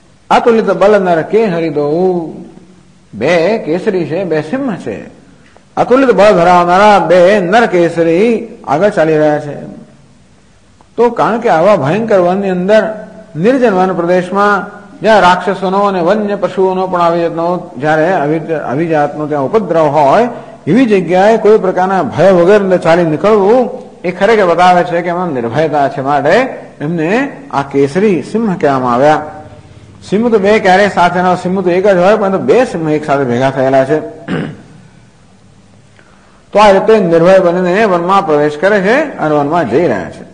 અતુલિત બલ નર કે હરિ દો. બે કેસરી છે, બે સિંહ છે, અતુલિત બળ ધરાવનારા બે નરકેસરી આગળ ચાલી રહ્યા છે. તો કારણ કે આવા ભયંકર વનની અંદર નિર્જન વન પ્રદેશમાં જ્યાં રાક્ષસોનો અને વન્ય પશુઓનો પણ જયારે આવી જાતનો ત્યાં ઉપદ્રવ હોય એવી જગ્યાએ કોઈ પ્રકારના ભય વગર ચાલી નીકળવું એ ખરેખર બતાવે છે કે એમાં નિર્ભયતા છે. માટે એમને આ કેસરી સિંહ કહેવામાં આવ્યા. સિંહ તો બે ક્યારેય સાથે ન, સિંહ તો એક જ હોય, પરંતુ બે સિંહ એક સાથે ભેગા થયેલા છે. તો આ રીતે નિર્ભય બનીને વનમાં પ્રવેશ કરે છે અને વનમાં જઈ રહ્યા છે.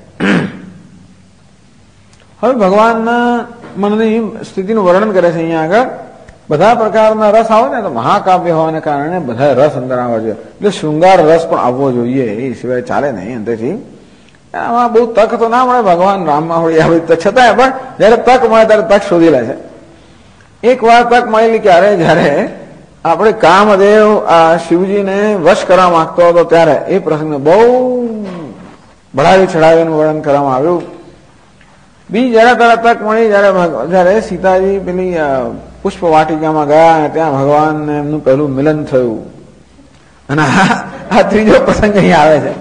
હવે ભગવાનના મનની સ્થિતિનું વર્ણન કરે છે અહીંયા આગળ. બધા પ્રકારના રસ આવે ને તો મહાકાવ્ય હોવાને કારણે બધા રસ અંદર આવવા જોઈએ. એટલે શૃંગાર રસ પણ આવવો જોઈએ, એ સિવાય ચાલે નહીં. અંદરથી આમાં બહુ તક તો ના મળે ભગવાન રામમાં હોય આવી છતાંય પણ જયારે તક મળે ત્યારે તક શોધી લે છે. એક વાર તક મળેલી ક્યારે, જયારે આપણે કામદેવ આ શિવજીને વશ કરવા માંગતો હતો ત્યારે એ પ્રસંગને બહુ બઢાવી ચઢાવીનું વર્ણન કરવામાં આવ્યું. બીજી જયારે તારા તક મળી જયારે સીતાજી પેલી પુષ્પ વાટિકામાં ગયા અને ત્યાં ભગવાનને એમનું પહેલું મિલન થયું. અને આ ત્રીજો પ્રસંગ અહીં આવે છે.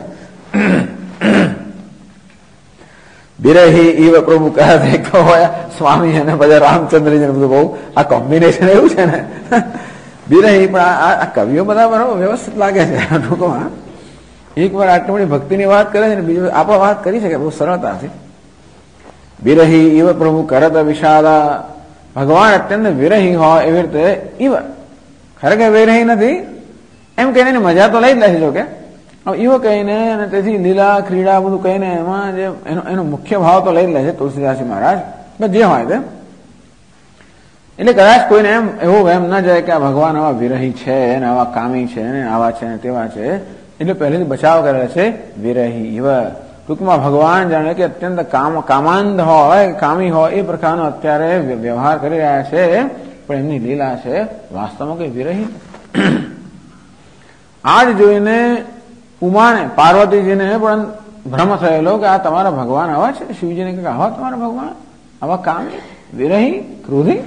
બિરહી ઈવ પ્રભુ કહે દેખો હોય સ્વામી અને બધા રામચંદ્રજી બધું બહુ આ કોમ્બિનેશન એવું છે ને. બિરહી પણ આ કવિઓ બધા બરાબર વ્યવસ્થિત લાગે છે. ટૂંકમાં એક વાર આટલી બધી ભક્તિની વાત કરે છે ને બીજું આપણે વાત કરી શકે બહુ સરળતાથી. વિરહી ઇવ પ્રભુ કરત વિષાદા, ભગવાન અત્યંત વિરહી હોય એવી રીતે ઇવ, ખરેખર વિરહી નથી એમ કહીને મજા તો લઈ જ લે છે. જોકે ઇવ કહીને અને તેથી લીલા ક્રીડા બધું કહીને એમાં જે એનો મુખ્ય ભાવ તો લઈ જ લે છે તુલસીદાસજી મહારાજ. જે હોય તે એટલે કદાચ કોઈને એમ એવું એમ ના જાય કે આ ભગવાન આવા વિરહી છે ને આવા કામી છે ને આવા છે ને તેવા છે, એટલે પહેલેથી બચાવ કરેલા છે વિરહી ઇવ. ટૂંકમાં ભગવાન જાણે કે અત્યંત કામાંધ હોય, કામી હોય એ પ્રકારનો અત્યારે વ્યવહાર કરી રહ્યા છે, પણ એમની લીલા છે વાસ્તવમાં કઈ વિરહી. આજ જોઈને ઉમાને પાર્વતીજીને પણ ભ્રમ થયેલો કે આ તમારા ભગવાન આવા છે. શિવજીને કે આવા તમારા ભગવાન આવા કામી વિરહી ક્રોધી.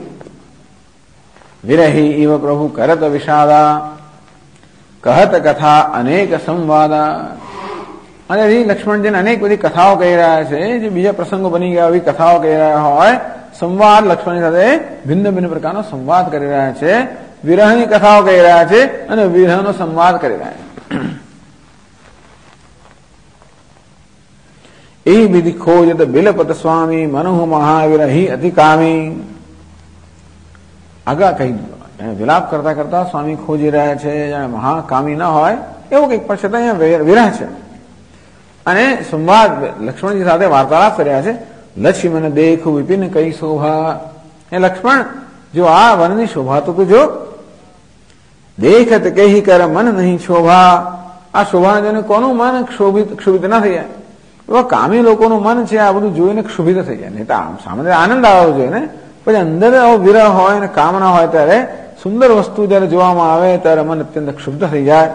વિરહી ઇવ પ્રભુ કરત વિષાદા કહત કથા અનેક સંવાદા. અને લક્ષ્મણજીને અનેક બધી કથાઓ કહી રહ્યા છે, જે બીજા પ્રસંગો બની ગયા એવી કથાઓ કહી રહ્યા હોય. સંવાદ લક્ષ્મણની સાથે ભિન્ન ભિન્ન પ્રકારનો સંવાદ કરી રહ્યા છે. વિરહની કથાઓ કહી રહ્યા છે અને વિરહનો સંવાદ કરી રહ્યા છે. એ વિધિ ખોજત બિલપત સ્વામી મનોહ મહાવિરહી અતિકામી. આગળ કહી દીધું, વિલાપ કરતા કરતા સ્વામી ખોજી રહ્યા છે, જાણે મહાકામી ના હોય એવું કંઈક, પણ છતાં અહીંયા વિરહ છે. અને સંવાદ લક્ષ્મણજી સાથે વાર્તાલાપ કર્યા છે. લક્ષ્મી મને દેખ વિપિન કઈ શોભા. એ લક્ષ્મણ જો આ વનની શોભા તો જો દેખત કહી કર મન નહીં શોભા. આ શોભા જોઈને કોનું મન ક્ષોભિત ના થઈ જાય? એવા કામી લોકોનું મન છે આ બધું જોઈને ક્ષુભિત થઈ જાય. નહીં તો આમ સામાન્ય આનંદ આવવો જોઈએ ને, પછી અંદર આવો વિરહ હોય અને કામના હોય ત્યારે સુંદર વસ્તુ જયારે જોવામાં આવે ત્યારે મન અત્યંત ક્ષુબ્ધ થઈ જાય.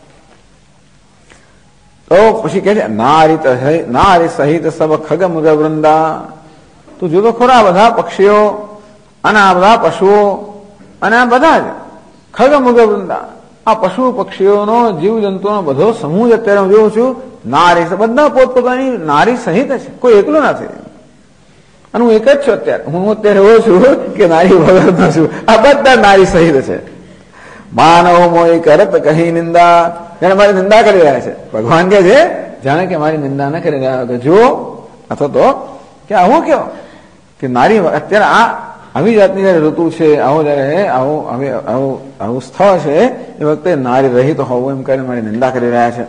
તો પછી કે છે નારી સહિત સબ ખગ મૃગ વૃંદા. તું જોતો ખરા બધા પક્ષીઓ અને આ બધા પશુઓ અને આ બધા જ ખગ મૃગ વૃંદા, આ પશુ પક્ષીઓનો જીવ જંતુઓનો બધો સમૂહ અત્યારે હું જોઉં છું. નારી બધા પોતપોતાની નારી સહિત છે, કોઈ એકલું નથી. અને હું એક જ છું અત્યારે, હું અત્યારે એવો છું કે નારી વગર ન છું. આ બધા નારી સહિત છે. માનવ મોય કરત કહી નિંદા, જાણે મારી નિંદા કરી રહ્યા છે. ભગવાન કે છે જાણે કે મારી નિંદા ન કરી રહ્યા કે જુઓ, અથવા તો કે આવું કેવો કે નારી અત્યારે આ આવી જાતની જયારે ઋતુ છે, આવો જયારે આવું સ્થળ છે એ વખતે નારી રહિત હોવું એમ કરીને મારી નિંદા કરી રહ્યા છે.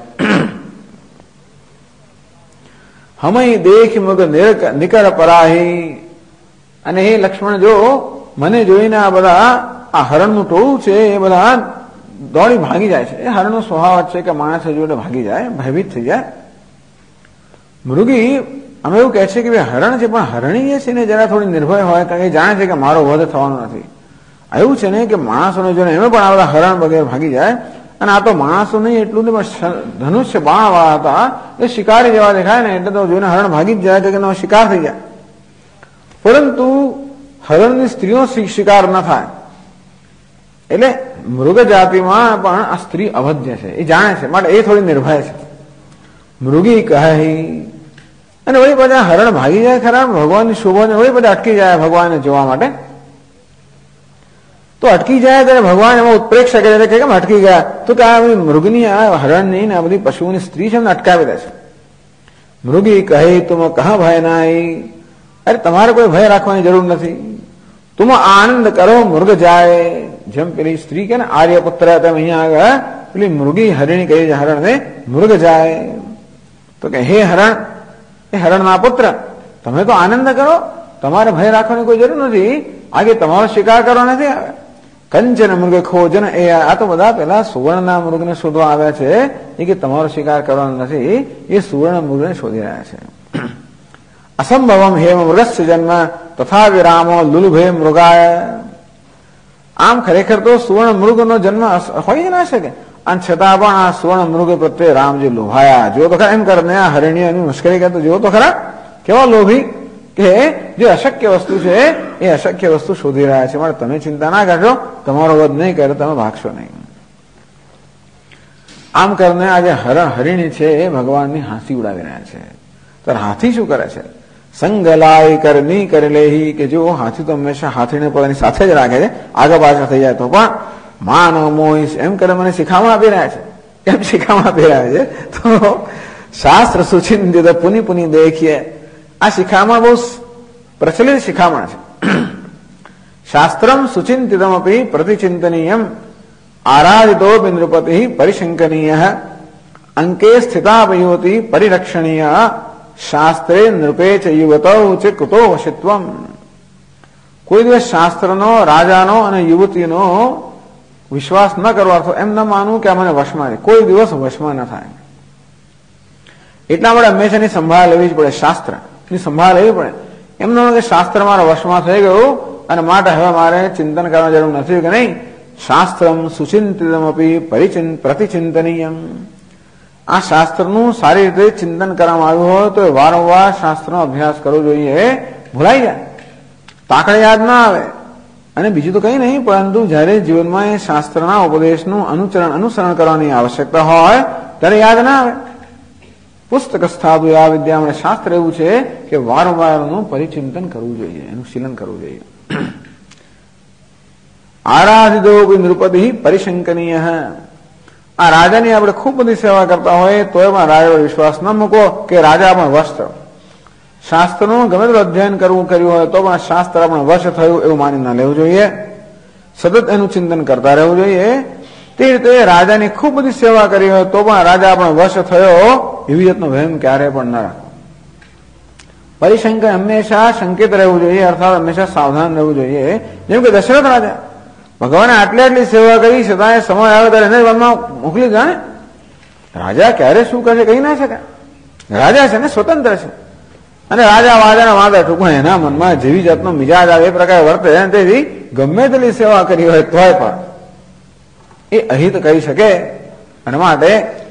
હમય દેખ મગ નિકર પરાહી. અને હે લક્ષ્મણ જો મને જોઈને આ બધા આ હરણનું ટોળું છે એ બધા દોડી ભાગી જાય છે. એ હરણનો સ્વભાવ છે કે માણસ જોડે ભાગી જાય, ભયભીત થઈ જાય. મૃગી અમે એવું કહે છે કે હરણ છે, પણ હરણી એ છે ને જરા થોડી નિર્ભય હોય, કારણ કે જાણે છે કે મારો વધ થવાનો નથી. એવું છે ને કે માણસોને જોઈને એમાં પણ આ બધા હરણ વગેરે ભાગી જાય. અને આ તો માણસો નહીં એટલું નહીં, પણ ધનુષ્ય બાણ વાળા હતા એ શિકારી જેવા દેખાય ને એટલે તો જોઈને હરણ ભાગી જ જાય કે શિકાર થઈ જાય. પરંતુ હરણની સ્ત્રીનો શિકાર ન થાય. એટલે મૃગ જાતિમાં પણ આ સ્ત્રી અવધ્ય છે, એ જાણે છે, માટે એ થોડી નિર્ભય છે. મૃગી કહે અને વળી બધા હરણ ભાગી જાય ખરા ભગવાનની શોભાને, વળી બધા અટકી જાય ભગવાનને જોવા માટે. તો અટકી જાય ત્યારે ભગવાન એમાં ઉત્પ્રેક્ષ કરે છે કે કેમ અટકી ગયા, તો કે આ મૃગની, આ હરણની ને આ બધી પશુઓની સ્ત્રી છે એમને અટકાવી દે છે. મૃગી કહે તુમ કહા ભય નાઈ, અરે તમારે કોઈ ભય રાખવાની જરૂર નથી. તુમ આનંદ કરો મૃગ જાય, જેમ પેલી સ્ત્રી કે ને આર્યપુત્ર, તેમ અહીંયા આગળ પેલી મૃગી હરિણી કહી છે હરણને મૃગ જાય. તો કે હે હરણ, એ હરણના પુત્ર, તમે તો આનંદ કરો, તમારે ભય રાખવાની કોઈ જરૂર નથી, આગે તમારો શિકાર કરવા નથી આવે. કંચન મૃગ ખોજન, એ આ તો બધા પેલા સુવર્ણના મૃગને શોધવા આવ્યા છે, એ કે તમારો શિકાર કરવાનો નથી, એ સુવર્ણ મૃગને શોધી રહ્યા છે. અસંભવમ હેમ મૃગસ્ય જન્મ તથા વિરામો લુલુભે મૃગાય. આમ ખરેખર તો સુવર્ણ મૃગનો જન્મ હોય જ ના શકે, અને છતાં પણ આ સુવર્ણ મૃગ પ્રત્યે રામજી લોભાયા. જો તો ખરા, એમ કરીને આ હરણીઓની મુશ્કેલી કરતો જો તો ખરા કેવા લોભી, કે જે અશક્ય વસ્તુ છે એ અશક્ય વસ્તુ શોધી રહ્યા છે. માટે તમે ચિંતા ના કરશો, તમારો વધ નહીં કરે, તમે ભાગશો નહીં. આમ કરીને આજે હરિણી છે એ ભગવાનની હાંસી ઉડાવી રહ્યા છે. તો હાથી શું કરે છે? સંગલાય કરની કરી લેહી, કે જો હાથી તો હંમેશા હાથીને પોતાની સાથે જ રાખે છે, આગળ પાછળ થઈ જાય તો પણ માનો મોહિશ એમ કરે મને શિખામણ આપી રહ્યા છે. એમ શિખામણ આપી રહ્યા છે. તો શાસ્ત્ર સુચિંતિત પુની પુની દેખીએ, આ શિખામણ બહુ પ્રચલિત શિખામણ છે. શાસ્ત્રમ સુચિંતિતમ અપી પ્રતિચિંતનીયમ આરાધિતો નૃપતિ પરિશંકનીય અંકે સ્થિતાવયોતિ પરિરક્ષણીય શાસ્ત્રે નૃપે ચ યુવતો ચ કુતો વશિત્વમ. કોઈ દિવસ શાસ્ત્રનો, રાજાનો અને યુવતીનો વિશ્વાસ ન કરવા, તો એમ ન માનવું કે આ મને વશમાં રહે, કોઈ દિવસ વશમાં ન થાય. એટલા માટે હંમેશાની સંભાળ લેવી જ પડે, શાસ્ત્રની સંભાળ લેવી પડે. એમ ન કે શાસ્ત્ર મારા વશમાં થઈ ગયું અને માટે હવે મારે ચિંતન કરવા જરૂર નથી કે નહીં. શાસ્ત્રમ સુચિંતિતમ અપી પ્રતિચિંતનીયમ. આ શાસ્ત્રનું સારી રીતે ચિંતન કરવામાં આવ્યું હોય તો વારંવાર શાસ્ત્રનો અભ્યાસ કરવો જોઈએ. ભૂલાઈ જાય, તાકડે યાદ ના આવે. અને બીજું તો કંઈ નહીં, પરંતુ જ્યારે જીવનમાં એ શાસ્ત્રના ઉપદેશનું અનુસરણ કરવાની આવશ્યકતા હોય ત્યારે યાદ ના આવે. પુસ્તક સ્થાપુ આ વિદ્યા, શાસ્ત્ર એવું છે કે વારંવાર એનું પરિચિંતન કરવું જોઈએ, એનું શીલન કરવું જોઈએ. આરાધિતો નૃપતિ પરિશંકનીય. આ રાજાની આપણે ખૂબ બધી સેવા કરતા હોય તો એમાં રાજા વિશ્વાસ ન મૂકો કે રાજા પણ વશ થયો. શાસ્ત્રનું ગમે તેટલું અધ્યયન કર્યું હોય તો પણ શાસ્ત્ર પણ વશ થયું એવું માની ના લેવું જોઈએ. સતત એનું ચિંતન કરતા રહેવું જોઈએ. તે રીતે રાજાની ખૂબ બધી સેવા કરી હોય તો પણ રાજા પણ વશ થયો એવી રીતનો વહેમ ક્યારે પણ ન રાખો. પરિશંકન, હંમેશા શંકિત રહેવું જોઈએ, અર્થાત હંમેશા સાવધાન રહેવું જોઈએ. જેમ કે દશરથ રાજા, ભગવાને આટલી સેવા કરી છતાં સમય આવે ત્યારે એને વનમાં મોકલી ગયા ને. રાજા ક્યારે શું કરે કહી ના શકે. રાજા છે ને સ્વતંત્ર છે, અને રાજા વાજાના વાદા ટૂંકમાં એના મનમાં જેવી જાતનો મિજાજ આવે એ પ્રકારે વર્તે. તેથી ગમે તેટલી સેવા કરી હોય તોય પણ એ અહિત કહી શકે. અને માટે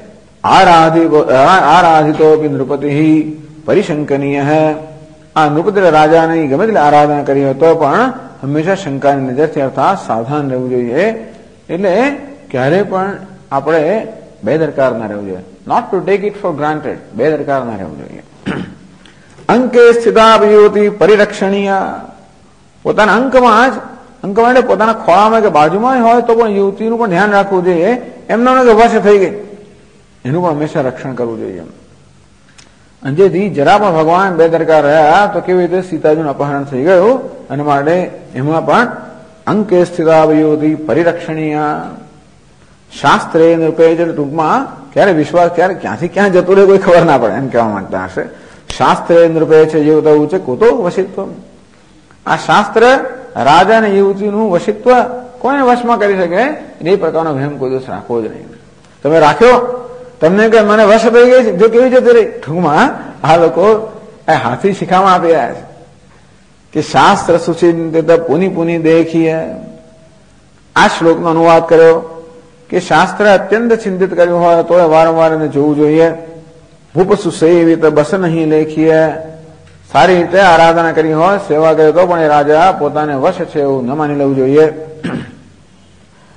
આરાધિતો નૃપતિ પરિશંકનીય. આ નૃપતિ રાજાની ગમે તેટલી આરાધના કરી હોય તો પણ હંમેશા શંકાની નજરથી અર્થાત સાવધાન રહેવું જોઈએ. એટલે ક્યારે પણ આપણે બેદરકાર ના રહેવું જોઈએ. Not to take it for granted, બેદરકાર ના રહેવું જોઈએ. અંકે સ્થિતા યુવતી પરિરક્ષણીય. પોતાના અંકમાં એટલે પોતાના ખોળામાં કે બાજુમાં હોય તો પણ યુવતીનું પણ ધ્યાન રાખવું જોઈએ. એમનો કે વશ થઈ ગઈ, એનું પણ હંમેશા રક્ષણ કરવું જોઈએ. અને જેથી જરા પણ ભગવાન બેદરકાર રહ્યા તો કેવી રીતે સીતાજીનું અપહરણ થઈ ગયું. અને માટે એમાં પણ અંકે સ્થિતા યુવતી પરિરક્ષણીય. શાસ્ત્રે નૃપે, ટૂંકમાં ક્યારે વિશ્વાસ ક્યાંથી ક્યાં જતું રહે કોઈ ખબર ના પડે એમ કહેવા માંગતા હશે. શાસ્ત્રે નૃપે છે યુવતા છે કુતો વશિત્વ. આ શાસ્ત્ર રાજા અને યુવતીનું વશિત્વ કોને વશમાં કરી શકે એ પ્રકારનો વહેમ કોઈ દિવસ રાખવો જ નહીં. તમે રાખ્યો, તમને કે મને વશ થઈ ગઈ છે, જો કેવી જતી રહી. ટૂંકમાં આ લોકો હાથી શિખામણ આપી રહ્યા છે કે શાસ્ત્ર સુચિંતિત પુની પુની દેખીએ. આ શ્લોકનો અનુવાદ કર્યો કે શાસ્ત્ર અત્યંત ચિંતિત કર્યું હોય તો વારંવાર એને જોવું જોઈએ. ભૂપસુ સેવિત બસ નહીં લેખીએ. સારી રીતે આરાધના કરી હોય, સેવા કરે તો પણ એ રાજા પોતાને વશ છે એવું ન માની લેવું જોઈએ.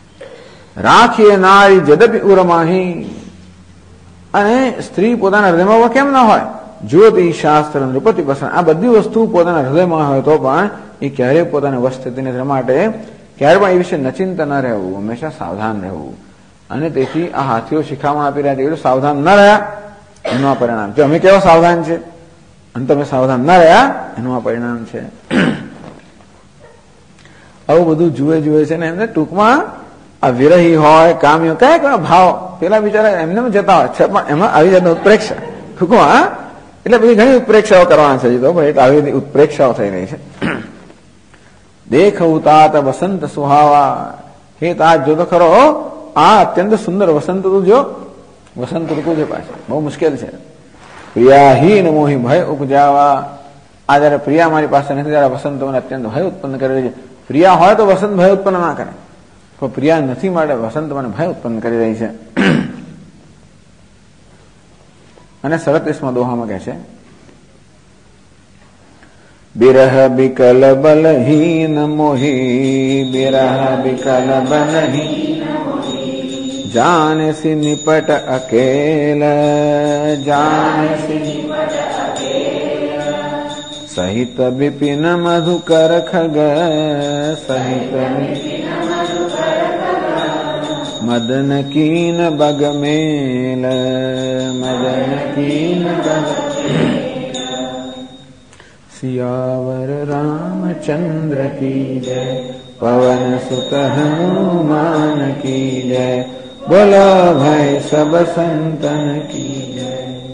રાખીએ નારી જદપી ઉરમાહી, અને સ્ત્રી પોતાના હૃદયમાં કેમ ના હોય? જ્યોતિ શાસ્ત્ર નૃપતિ પસંદ, આ બધી વસ્તુ પોતાના હૃદયમાં હોય તો પણ એ ક્યારેય પોતાના વશ થતી નથી. માટે ક્યારે પણ એ વિશે નચિંત ન રહેવું, હંમેશા સાવધાન રહેવું. અને તેથી આ હાથીઓ શિખામણ આપી રહ્યા છે, એટલું સાવધાન ન રહ્યા એનું આ પરિણામ છે. અમે કેવા સાવધાન છે અને તમે સાવધાન ન રહ્યા એનું આ પરિણામ છે. આવું બધું જુએ છે ને એમને ટૂંકમાં આ વિરહી હોય, કામ્યો, કયા કયા ભાવ પેલા બિચારા એમને જતા હોય છે, પણ એમાં આવી જતા ઉત્પ્રેક્ષા ટૂંકમાં, એટલે બધી ઘણી ઉત્પ્રેક્ષાઓ કરવાના છે. તો ભાઈ આવી બધી ઉત્પ્રેક્ષાઓ થઈ રહી છે. દેખવું તાત વસંત સુહાવા, હે તાજ જો તો ખરો આ અત્યંત સુંદર વસંત ઋતુ જો, વસંત ઋતુ છે પાછી બહુ મુશ્કેલ છે. પ્રિયાહીન મોહી ભય ઉપજાવા, આ જયારે પ્રિયા મારી પાસે નથી ત્યારે વસંત મને અત્યંત ભય ઉત્પન્ન કરી રહી છે. પ્રિયા હોય તો વસંત ભય ઉત્પન્ન ના કરે, પણ પ્રિયા નથી માટે વસંત મને ભય ઉત્પન્ન કરી રહી છે. અને 37મા દોહામાં કહે છે, બિરહ બિકલ બલહીન મોહી, બિરહ બિકલ બલહીન જાનસી નિપટ અકેલ, જાનસી સહિત બિપિન મધુકર ખગ, સહિત મદન કીન બગ મેલ, મદન કીન બગ. સિયાવર રામચંદ્ર કી જય, પવન સુત હનુમાન કી જય, બોલો ભાઈ સબ સંતન કી જય.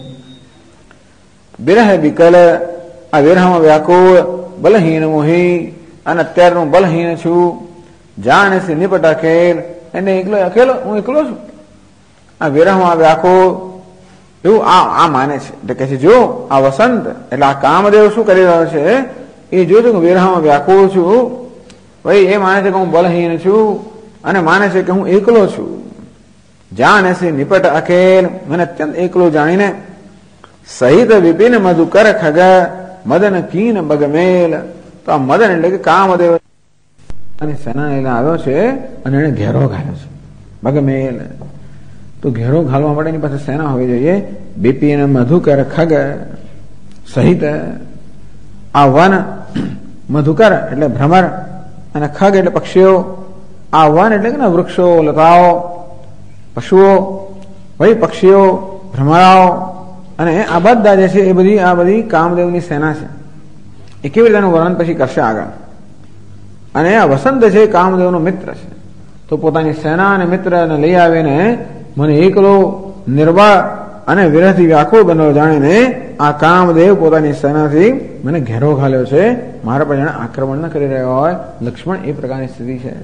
બિરહ બિકલ, આ વિરહમાં વ્યાકુળ, બલહીન મોહી, અને અત્યારનું બલહીન છું. જાણસી નિપટ અકેલ, એને અકેલો હું એકલો છું. આ વિરહમાં વ્યાકુળ એવું આ માને છે. એટલે કે છે જો આ વસંત એટલે આ કામદેવ શું કરી રહ્યો છે એ જોજો કે વિરહમાં વ્યાકુળ છું. ભાઈ એ માને છે કે હું બલહીન છું અને માને છે કે હું એકલો છું. જાણે છે નિપટ અકેલ, મને અત્યંત એકલો જાણીને. સહિત વિપિન મધુકર ખગ, મદન કીન બગમેલ. તો આ મદન એટલે કે કામદેવ અને સેના લઈને આવ્યો છે અને એને ઘેરો ઘાલ્યો છે બગમેલ. તો ઘેરો ઘાલવા માટે એની પાસે સેના હોવી જોઈએ. બિપિન મધુકર ખગ સહિત, આ વન મધુકર એટલે ભ્રમર અને ખગ એટલે પક્ષીઓ. આ વન એટલે કે વૃક્ષો, લતાઓ, પશુઓ, ભાઈ પક્ષીઓ, ભ્રમરાઓ અને આ બધા જે છે એ બધી આ બધી કામદેવની સેના છે. એ કેવી રીતે એનું વર્ણન પછી કરશે આગળ. અને આ વસંત છે કામદેવનો મિત્ર છે. તો પોતાની સેના અને મિત્રને લઈ આવીને મને એકલો, નિર્બળ અને વિરહથી વ્યાકુળ બનેલો જાણીને આ કામદેવ પોતાની સેનાથી મને ઘેરો ઘાલ્યો છે. મારા પર જાણે આક્રમણ ન કરી રહ્યો હોય લક્ષ્મણ, એ પ્રકારની સ્થિતિ છે.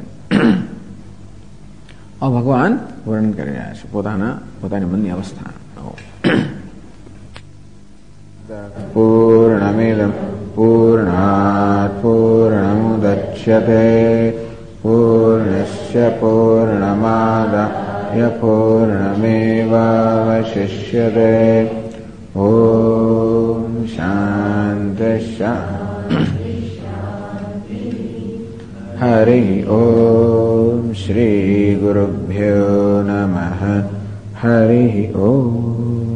આ ભગવાન વર્ણન કરી રહ્યા છે પોતાની મનની અવસ્થા. પૂર્ણમિદં પૂર્ણાત પૂર્ણમુદચ્યતે પૂર્ણસ્ય પૂર્ણમાદાય પૂર્ણમેવાવશિષ્યતે. ઓમ શાંતિ શાંતિ. હરિ ઓમ શ્રી ગુરુભ્યો નમઃ. હરિ ઓમ.